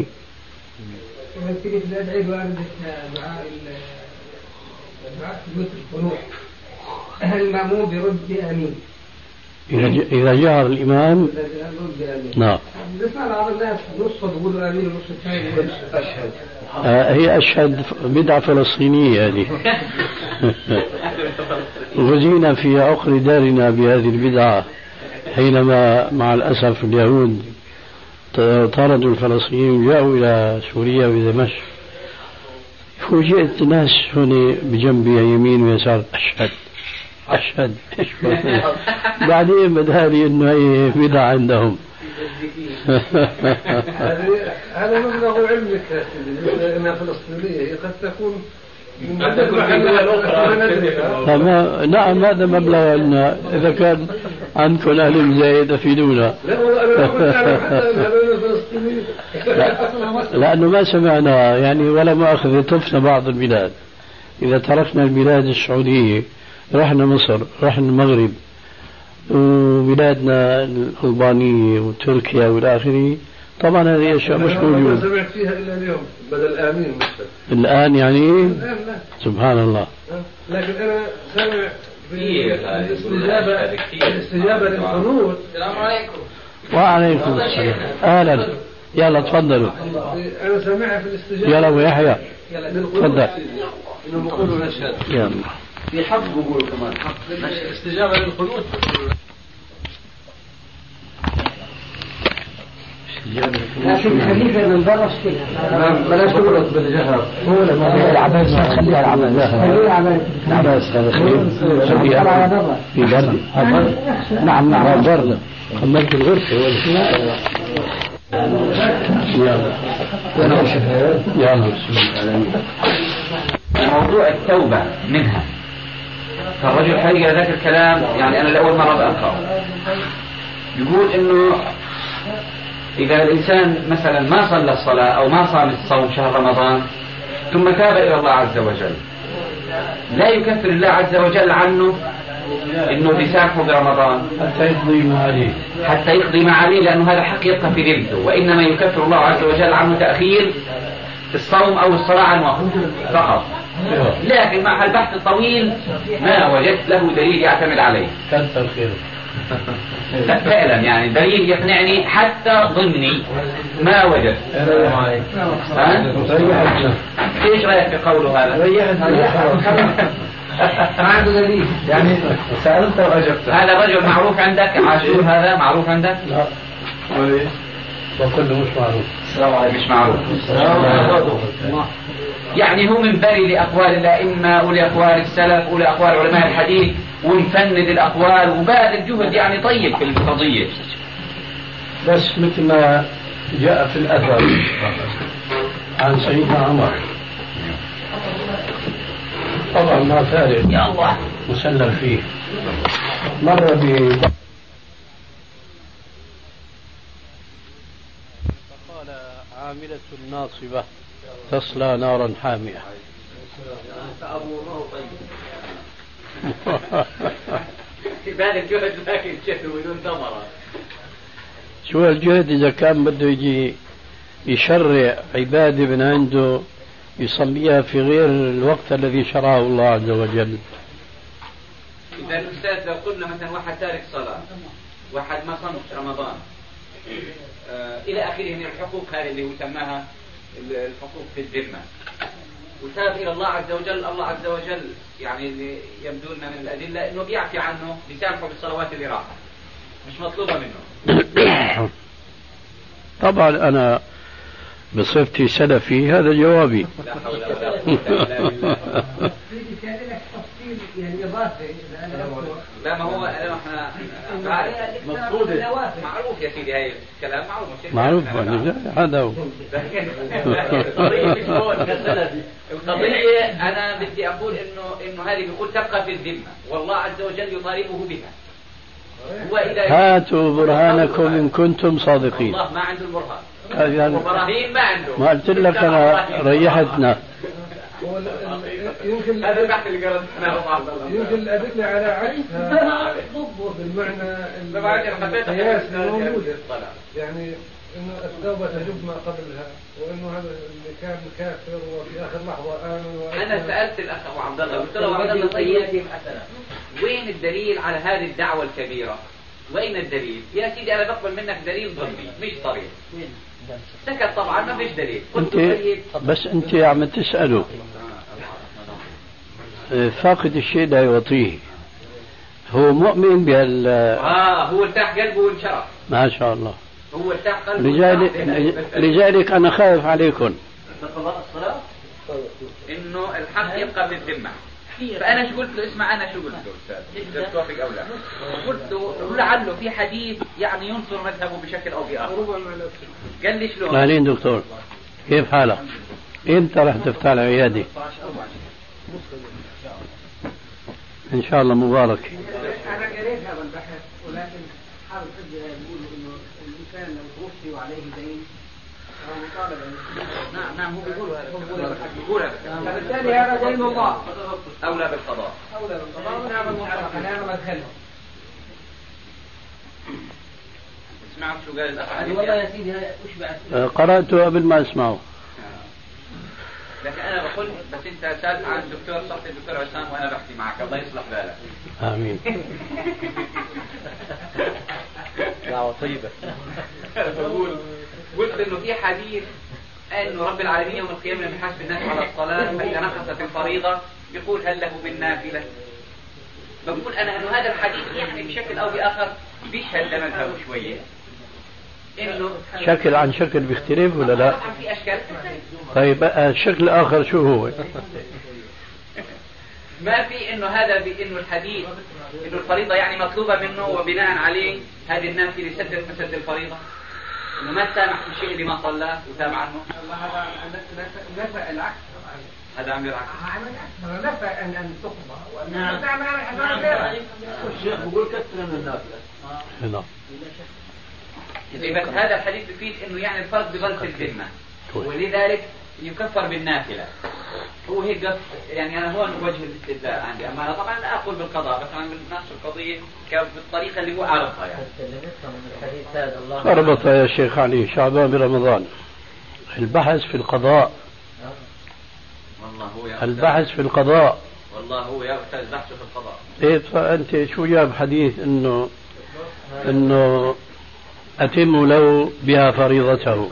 هل المأموم برد بآمين؟ إذا جهر الإمام نعم. نسمع بعض الناس نص يقولوا آمين ونص الثاني يقول أشهد. هي أشهد بدعة فلسطينية هذه. غزينا في عقر دارنا بهذه البدعة حينما مع الأسف اليهود طردوا الفلسطينيين وجاءوا إلى سوريا ودمشق، فوجئت ناس هنا بجنبي يمين ويسار أشهد أشهد. بعدين بدها لي إنه هي بدعة عندهم، هذا مبلغ علمك يا سيدي، انها فلسطينيه هي قد تكون من عدة أخرى. نعم هذا مبلغ علمنا، إذا كان عندكم أهل زايد أفيدونا. لأنه ما سمعنا يعني ولا مؤاخذة طفنا بعض البلاد. إذا تركنا البلاد السعودية رحنا مصر، رحنا المغرب وبلادنا الألبانية وتركيا والآخرين، طبعا هذه أشياء مش موجودة. ما سمعت فيها إلا اليوم بدل آمين مثلا. الآن يعني الآن لا. سبحان الله. لكن أنا سامع الاستجابة للقنوت. السلام عليكم. وعليكم السلام. أهلا. يلا تفضلوا. أنا سامعها في الاستجابة. يلا أبو يحيى. تفضل. إنه بقولوا نشهد. يلا. في حق بقولوا كمان حق. استجابة للقنوت. لكن خليفة من برا بلاش تقول بالجهر. هو لما العباس خليها العباس. خليها العباس هذا خليها في برد. نعم نعم برد. خملت الغرفة يلا. موضوع التوبة منها. فالرجل حقيقة ذاك الكلام يعني أنا لأول مرة بأقرأ. يقول إنه إذا الإنسان مثلا ما صلى الصلاة أو ما صام الصوم شهر رمضان ثم تاب إلى الله عز وجل، لا يكفر الله عز وجل عنه إنه بيسامحه برمضان حتى يقضي ما عليه، لأنه هذا حق يبقى في ذمته، وإنما يكفر الله عز وجل عنه تأخير الصوم أو الصلاة عن وقت فقط. لكن مع البحث الطويل ما وجدت له دليل يعتمد عليه. كثر خيره. فعلا يعني دليل يقنعني حتى ضمني ما وجدت. ايش رايك في قوله هذا؟ ما عنده دليل يعني سألت وأجبت. هذا الرجل معروف عندك؟ عاشور هذا معروف عندك؟ لا. وليه؟ وكله مش معروف. مش معروف. يعني هو منبري لأقوال الأئمة ولأقوال السلف ولأقوال علماء الحديث ونفند الأقوال وباذل جهد يعني طيب في القضية. بس مثل ما جاء في الأثر عن سيدنا عمر، طبعا ما فارق يا الله مسلم فيه، مر فقال عاملة ناصبة تصلى نارا حامية. باذل الجهد لكن جهد بدون ثمرة. شو الجهد إذا كان بده يجي يشرع عبادة من عنده يصليها في غير الوقت الذي شرعه الله عز وجل. إذا الأستاذ لو قلنا مثلا واحد تارك صلاة، واحد ما صام رمضان، إلى آخره من الحقوق هذه اللي هو سماها الحقوق في الذمة، وتاب إلى الله عز وجل، الله عز وجل يعني اللي يبدو لنا من الأدلة إنه بيعفي عنه بيسامحه بالصلوات اللي راحت، مش مطلوبة منه. طبعا أنا بصفتي سلفي هذا جوابي. لا حول ولا قوة إلا بالله. لا ما هو احنا معروف يا سيدي، هاي الكلام معروف هذا هو. القضية أنا بدي أقول إنه هذه بيقول تبقى في الذمة والله عز وجل يطالبه بها. هاتوا برهانكم إن كنتم صادقين. الله ما عنده البرهان. وبراهين ما عنده. ما قلت لك أنا ريحتنا. يمكن هذا البحث اللي قرأناه يمكن الأدلة على عكسها بالمعنى القياس موجودة، يعني إنه التوبة تجب ما قبلها، وإنه هذا اللي كان كافر وفي آخر لحظة آمن. أنا سألت الأخ أبو عبد الله قلت له عبد الله طيب وين الدليل على هذه الدعوة الكبيرة؟ وين الدليل؟ يا سيدي أنا بقبل منك دليل ظني مش صريح. سكت طبعا ما فيش دليل. بس أنت عم تسأله فاقد الشيء لا يعطيه، هو مؤمن بهال هو ارتاح قلبه وانشرح ما شاء الله، هو ارتاح قلبه. لذلك أنا خايف عليكم إنه الحق يبقى بالذمة فأنا شو قلت له؟ اسمع أنا شو قلت له أستاذ توافق أو لا؟ قلت له لعله في حديث يعني ينصر مذهبه بشكل أو بآخر. قال لي شلون؟ أهلين دكتور، كيف حالك؟ إمتى رح تفتح العيادة؟ إن شاء الله مبارك. أنا قريت هذا البحث، ولكن حافظ حجة يقول إنه الإنسان لو توفي وعليه دين أو مطالبة. نعم هو بيقول فبالتالي هذا دين الله أولى بالقضاء. ونعم المطلق أنا مدخله. اسمعوا شو قال الأخ. والله يا سيدي وش بعد؟ قرأته قبل ما أسمعه. لكن أنا بقول بس أنت سألت عن الدكتور صحتي الدكتور عسام وأنا بحكي معك الله يصلح بالك. آمين. دعوة طيبة. قلت إنه في حديث إنه رب العالمين يوم القيامة لما يحاسب الناس على الصلاة فإذا نقصت الفريضة يقول هل له بالنافلة؟ بقول أنا إنه هذا الحديث يعني بشكل أو بآخر بيشهد لمذهبه شوية. إنه شكل عن شكل بيختلف ولا لا؟ طبعا في أشكال. طيب الشكل الآخر شو هو؟ ما في إنه هذا بإنه الحديث إنه الفريضة يعني مطلوبة منه وبناء عليه هذه النافلة سدت مسد الفريضة. إنه ما سامح بالشيء اللي ما صلاه وتاب عنه. هذا نفى العكس. هذا عم يلعب. هذا نفى أن تقضى وأن تعمل على حساب غيرها. الشيخ بقول كثر من النافلة. نعم. إذا هذا الحديث بيفيد إنه يعني الفرق بظل في الذمة ولذلك يكفر بالنافلة. هو هيك يعني أنا هون وجه الاستدلال عندي. أما أنا طبعا لا أقول بالقضاء بس أنا بناقش القضية بالطريقة اللي هو عرفها يعني. ربط يا شيخ علي شعبان برمضان. البحث في القضاء. والله هو يا البحث في القضاء. والله هو يا أستاذ بحث في القضاء. إيه فأنت شو جاب حديث إنه أتم له بها فريضته.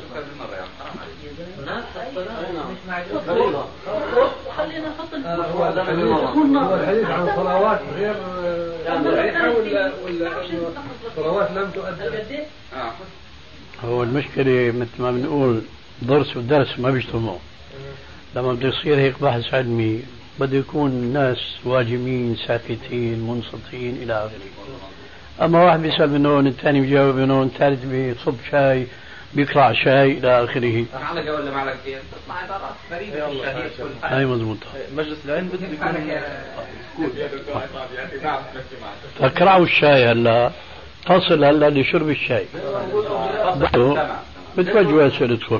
خلينا نحط هو الحديث عن صلوات غير صحيحة ولا صلوات لم تؤدى؟ هو المشكلة مثل ما بنقول درس ودرس ما بيجتمعوا. لما بده يصير هيك بحث علمي بده يكون الناس واجمين ساكتين منصتين إلى آخره. أما واحد بيسأل من هون الثاني بيجاوب من هون الثالث بيصب شاي بيقرع شاي إلى آخره. معلقة ولا معلقتين تطلع عبارات فريدة الشهيد كل حاجة. هاي مضبوطة. مجلس العلم بده يكون فكرعوا الشاي هلا تصل هلا لشرب الشاي. بتوجهوا أسئلتكم.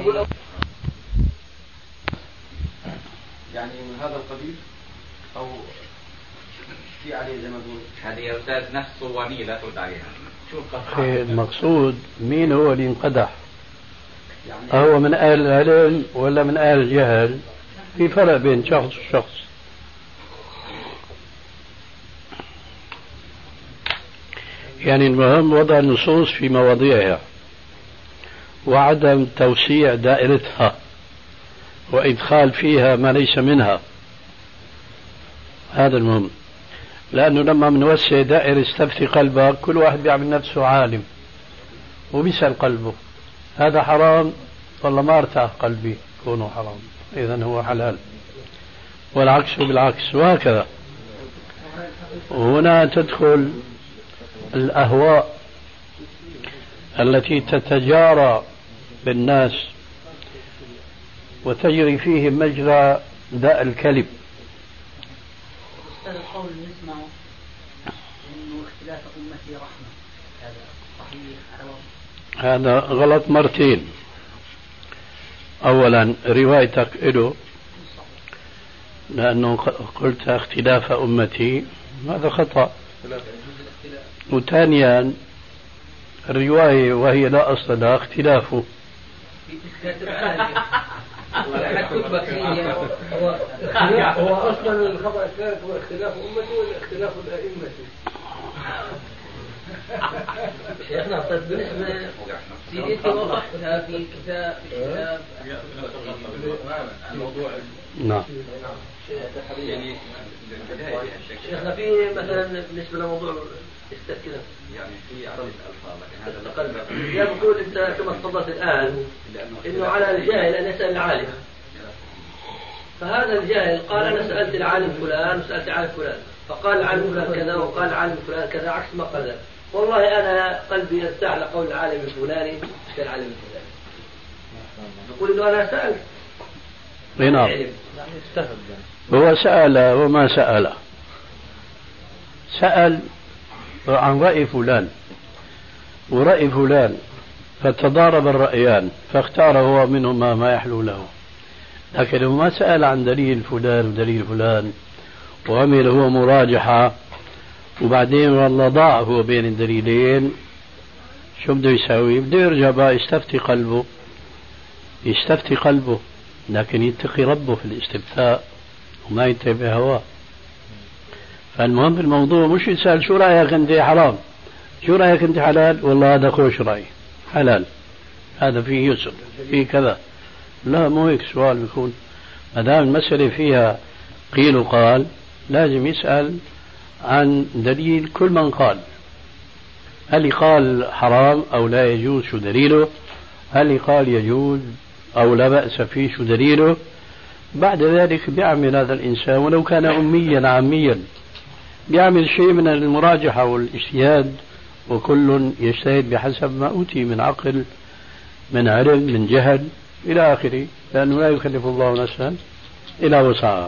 يعني من هذا القبيل أو في عليه زي ما تقول هذه يا أستاذ نفس صوانية لا ترد عليها. المقصود مين هو اللي انقدح؟ هو من أهل العلم ولا من أهل الجهل؟ في فرق بين شخص وشخص. يعني المهم وضع النصوص في مواضيعها وعدم توسيع دائرتها وإدخال فيها ما ليس منها. هذا المهم. لأنه لما بنوسع دائرة استفتي قلبك كل واحد بيعمل نفسه عالم وبيسأل قلبه هذا حرام والله ما ارتاح قلبي كونه حرام إذن هو حلال والعكس بالعكس وهكذا. وهنا تدخل الأهواء التي تتجارى بالناس وتجري فيهم مجرى داء الكلب. هذا القول اللي نسمعه إنه اختلاف أمتي رحمة هذا صحيح؟ هذا غلط مرتين. أولا روايتك له لأنه قلت اختلاف أمتي هذا خطأ. وثانيا الرواية وهي لا أصل لها اختلافه. هو أصلا الخطأ الثالث هو اختلاف أمتي ولا اختلاف الأئمة؟ شيخنا بالنسبة سيدي وضحتها في كتاب الموضوع. نعم. شيخنا في مثلا بالنسبة لموضوع استذكرة يعني في عدد الألفاظ لكن هذا يا بقول أنت كما تفضلت الآن إنه على الجاهل أن يسأل العالم فهذا الجاهل قال أنا سألت العالم فلان وسألت العالم فلان، فقال العالم فلان كذا وقال العالم فلان كذا عكس ما قال. والله أنا قلبي يرتاح لقول العالم الفلاني كالعالم الفلاني. نقول إنه أنا سألت. نعم. هو سأل وما سأل، سأل عن رأي فلان ورأي فلان فتضارب الرأيان فاختار هو منهما ما يحلو له، لكن ما سأل عن دليل فلان ودليل فلان وعمل هو مراجحة وبعدين والله ضاع هو بين الدليلين، شو بده يسوي؟ بده يرجع بقى يستفتي قلبه، لكن يتقي ربه في الاستفتاء وما يتبع هواه. فالمهم بالموضوع مش يسأل شو رأيك أنت حرام، شو رأيك أنت حلال، والله هذا خوش رأي حلال، هذا فيه يسر فيه كذا. لا مو هيك سؤال بيكون، ما دام المسألة فيها قيل وقال لازم يسأل عن دليل كل من قال، هل قال حرام أو لا يجوز شو دليله، هل قال يجوز أو لا بأس فيه شو دليله. بعد ذلك بيعمل هذا الإنسان ولو كان أميا عاميا بيعمل شيء من المراجحة والاجتهاد، وكل يجتهد بحسب ما أوتي من عقل من علم من جهل إلى آخره، لأنه لا يكلف الله نفسا إلا وسعها.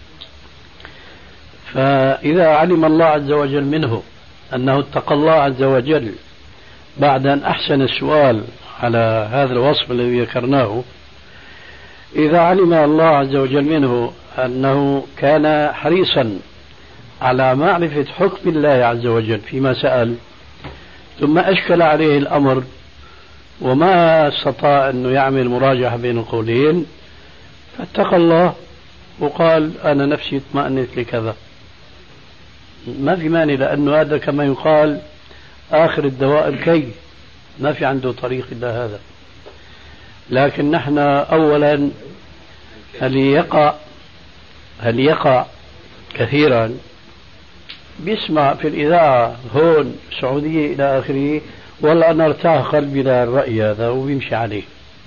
فإذا علم الله عز وجل منه أنه اتقى الله عز وجل بعد أن أحسن السؤال على هذا الوصف الذي ذكرناه، إذا علم الله عز وجل منه أنه كان حريصا على معرفة حكم الله عز وجل فيما سأل، ثم أشكل عليه الأمر وما استطاع أنه يعمل مراجعة بين القولين، فاتقى الله وقال أنا نفسي اطمأنت لكذا، ما في مانع، لأنه هذا كما يقال آخر الدواء الكي، ما في عنده طريق إلا هذا. لكن نحن أولا هل يقع كثيرا بيسمع في الإذاعة هون سعودية إلى آخره، والله أنا ارتاح قلبي للرأي هذا وبيمشي عليه،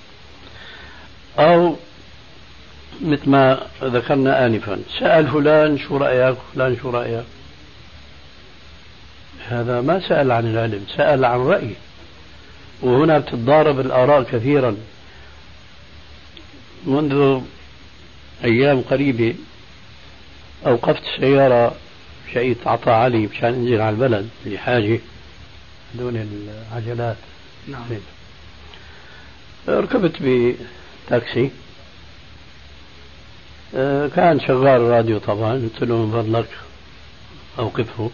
أو مثل ما ذكرنا آنفا سأل فلان شو رأيك فلان شو رأيك، هذا ما سأل عن العلم، سأل عن رأي، وهنا بتتضارب الآراء كثيرا. منذ أيام قريبة أوقفت سيارة شقيت عطا علي مشان أنزل على البلد لحاجة، هذول العجلات. نعم. ركبت بتاكسي، كان شغال راديو طبعا، قلت له من فضلك أوقفه.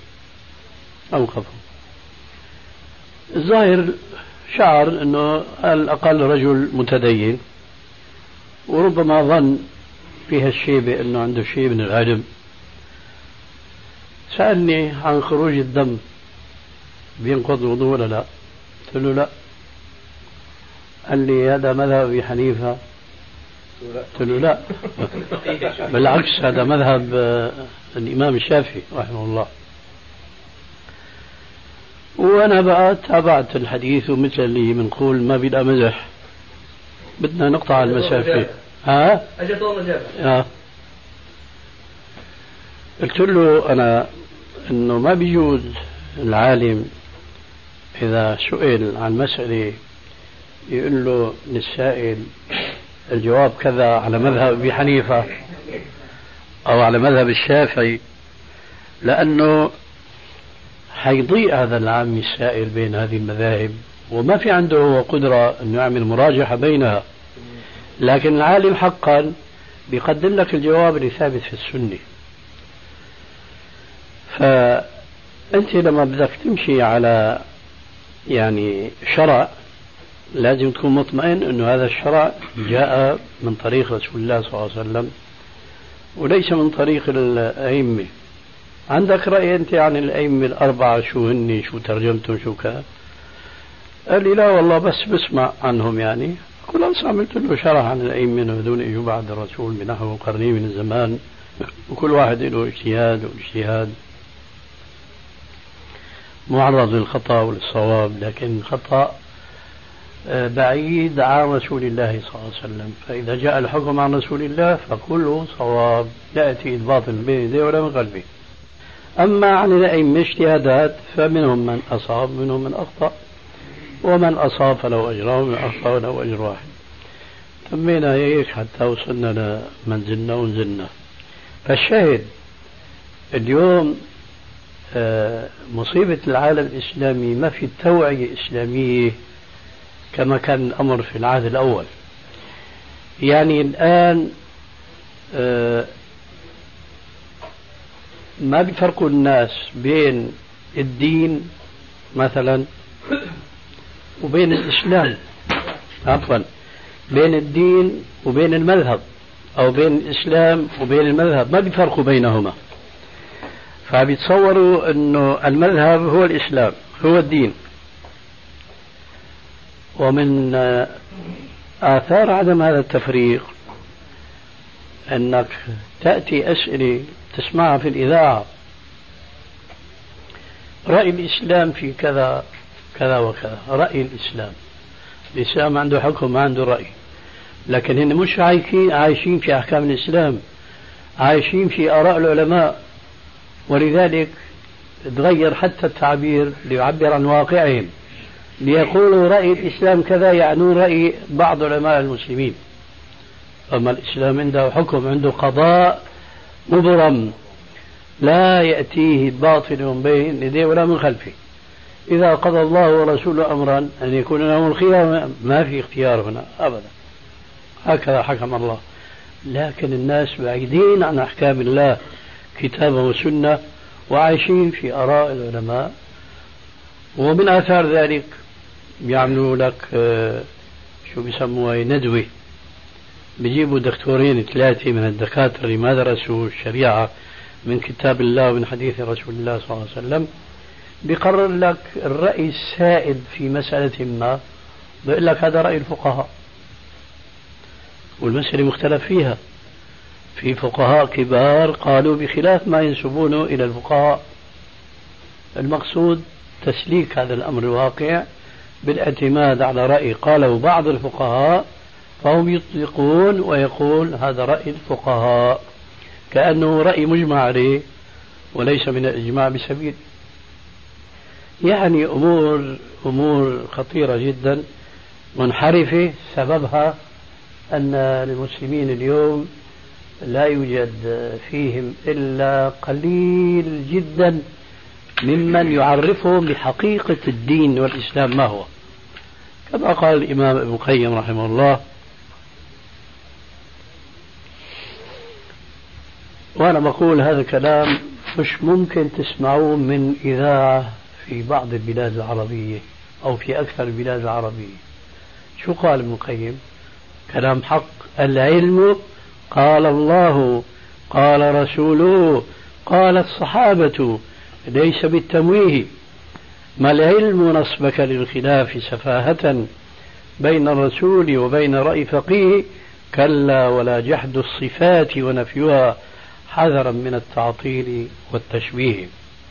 الظاهر شعر أنه على الأقل رجل متدين، وربما ظن فيها الشيء بأنه عنده شيء من العلم. سألني عن خروج الدم بينقض وضوء ولا لا؟ قلت له لا. قال لي هذا مذهب أبي حنيفة؟ قلت له لا، بالعكس هذا مذهب الإمام الشافعي رحمه الله. وأنا بقى تابعت الحديث، ومثل اللي بنقول ما بدأ مزح، بدنا نقطع المسافة. أجل والله جاب. قلت له أنا إنه ما بيجوز العالم إذا سئل عن مسألة يقول له للسائل الجواب كذا على مذهب أبي حنيفة أو على مذهب الشافعي، لأنه حيضيع هذا العام السائل بين هذه المذاهب، وما في عنده هو قدرة أن يعمل مراجحة بينها. لكن العالم حقا بيقدم لك الجواب اللي ثابت في السنة. فأنت لما بدك تمشي على يعني شرع لازم تكون مطمئن أنه هذا الشرع جاء من طريق رسول الله صلى الله عليه وسلم وليس من طريق الأئمة. عندك رأي أنت عن الأئمة الأربعة شو هني، شو ترجمتهم، شو كذا؟ قال لي لا والله بس بسمع عنهم يعني. خلاص عملت له شرح عن الأئمة وهذول اجوا بعد الرسول بنحو قرنين من الزمان، وكل واحد له اجتهاد، والاجتهاد معرض للخطأ وللصواب، لكن الخطأ بعيد عن رسول الله صلى الله عليه وسلم. فإذا جاء الحكم عن رسول الله فكله صواب، يأتي الباطل بين يديه ولا من قلبه. أما عن الأئمة اجتهادات فمنهم من أصاب منهم من أخطأ، ومن أصاب فله أجران ومن أخطأ فله أجر واحد. تمينا هيك حتى وصلنا لمنزلنا ونزلنا. فالشاهد اليوم مصيبة العالم الإسلامي ما في توعية إسلامية كما كان الأمر في العهد الأول. يعني الآن ما بيفرقوا الناس بين الدين مثلا وبين الإسلام، عفوا بين الدين وبين المذهب، أو بين الإسلام وبين المذهب، ما بيفرقوا بينهما. فبيتصوروا أنه المذهب هو الإسلام هو الدين. ومن آثار عدم هذا التفريق أنك تأتي أسئلة تسمعها في الإذاعة: رأي الإسلام في كذا كذا وكذا. رأي الإسلام عنده حكم ما عنده رأي، لكن هن مش عايشين في أحكام الإسلام، عايشين في آراء العلماء. ولذلك تغير حتى التعبير ليعبر عن واقعهم، ليقولوا رأي الإسلام كذا يعنون رأي بعض علماء المسلمين. أما الإسلام عنده حكم، عنده قضاء مبرم لا يأتيه باطل من بين يديه ولا من خلفه. إذا قضى الله ورسوله أمرا أن يكون لهم الخيار، ما في اختيار هنا أبدا، هكذا حكم الله. لكن الناس بعيدين عن أحكام الله كتابا وسنة، وعايشين في آراء العلماء. ومن آثار ذلك بيعملوا لك شو بيسموها ندوة، بيجيبوا دكتورين ثلاثة من الدكاترة اللي ما درسوا الشريعة من كتاب الله ومن حديث رسول الله صلى الله عليه وسلم، بيقرر لك الرأي السائد في مسألة ما، بيقول لك هذا رأي الفقهاء، والمسألة مختلف فيها. في فقهاء كبار قالوا بخلاف ما ينسبونه إلى الفقهاء. المقصود تسليك هذا الأمر الواقع بالاعتماد على رأي قاله بعض الفقهاء، فهم يطلقون ويقول هذا رأي الفقهاء، كأنه رأي مجمع عليه وليس من الإجماع بسبيل. يعني أمور خطيرة جدا منحرفة، سببها أن المسلمين اليوم لا يوجد فيهم إلا قليل جدا ممن يعرفهم بحقيقة الدين والإسلام ما هو، كما قال الإمام ابن القيم رحمه الله. وأنا بقول هذا الكلام مش ممكن تسمعوه من إذاعة في بعض البلاد العربية أو في أكثر البلاد العربية. شو قال ابن القيم؟ كلام حق. العلم قال الله قال رسوله قال الصحابة، ليس بالتمويه. ما العلم نصبك للخلاف سفاهة بين الرسول وبين رأي فقيه، كلا ولا جحد الصفات ونفيها حذرا من التعطيل والتشبيه.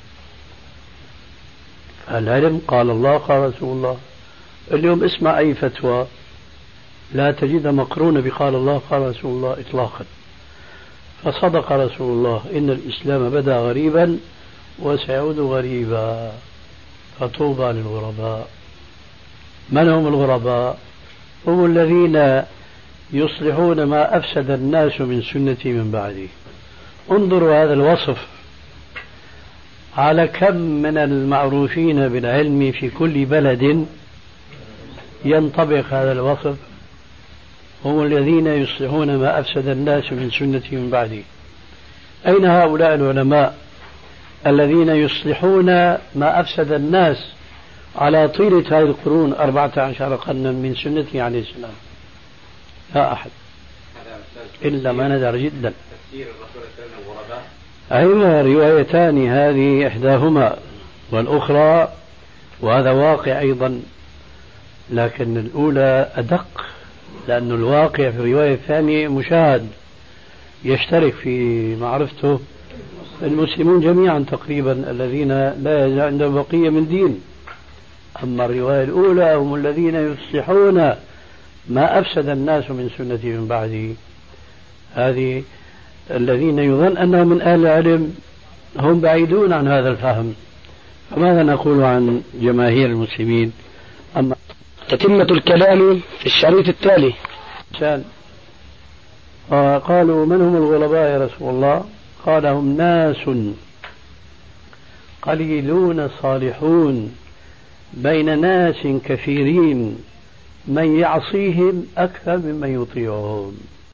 العلم قال الله قال رسول الله. اليوم اسمع أي فتوى لا تجد مقرونة بقال الله قال رسول الله إطلاقا. فصدق رسول الله إن الإسلام بدأ غريبا وسيعود غريبا، فطوبى للغرباء. من هم الغرباء؟ هم الذين يصلحون ما أفسد الناس من سنتي من بعدي. انظروا هذا الوصف على كم من المعروفين بالعلم في كل بلد ينطبق هذا الوصف. هم الذين يصلحون ما أفسد الناس من سنتي من بعدي. أين هؤلاء العلماء الذين يصلحون ما أفسد الناس على طيلة هذه القرون 14 قرنا من سنتي عليه السلام؟ لا أحد إلا ما ندر جدا. أيوة، روايتان، هذه إحداهما والأخرى، وهذا واقع أيضا، لكن الأولى أدق، لأن الواقع في الرواية الثانية مشاهد يشترك في معرفته المسلمون جميعا تقريبا الذين لا يزال عندهم بقية من دين. أما الرواية الأولى هم الذين يصلحون ما أفسد الناس من سنتي من بعده، هذه الذين يظن أنهم من أهل العلم هم بعيدون عن هذا الفهم. فماذا نقول عن جماهير المسلمين؟ أما تتمة الكلام في الشريط التالي. قالوا من هم الغرباء يا رسول الله؟ قال هم ناس قليلون صالحون بين ناس كثيرين من يعصيهم أكثر ممن يطيعهم.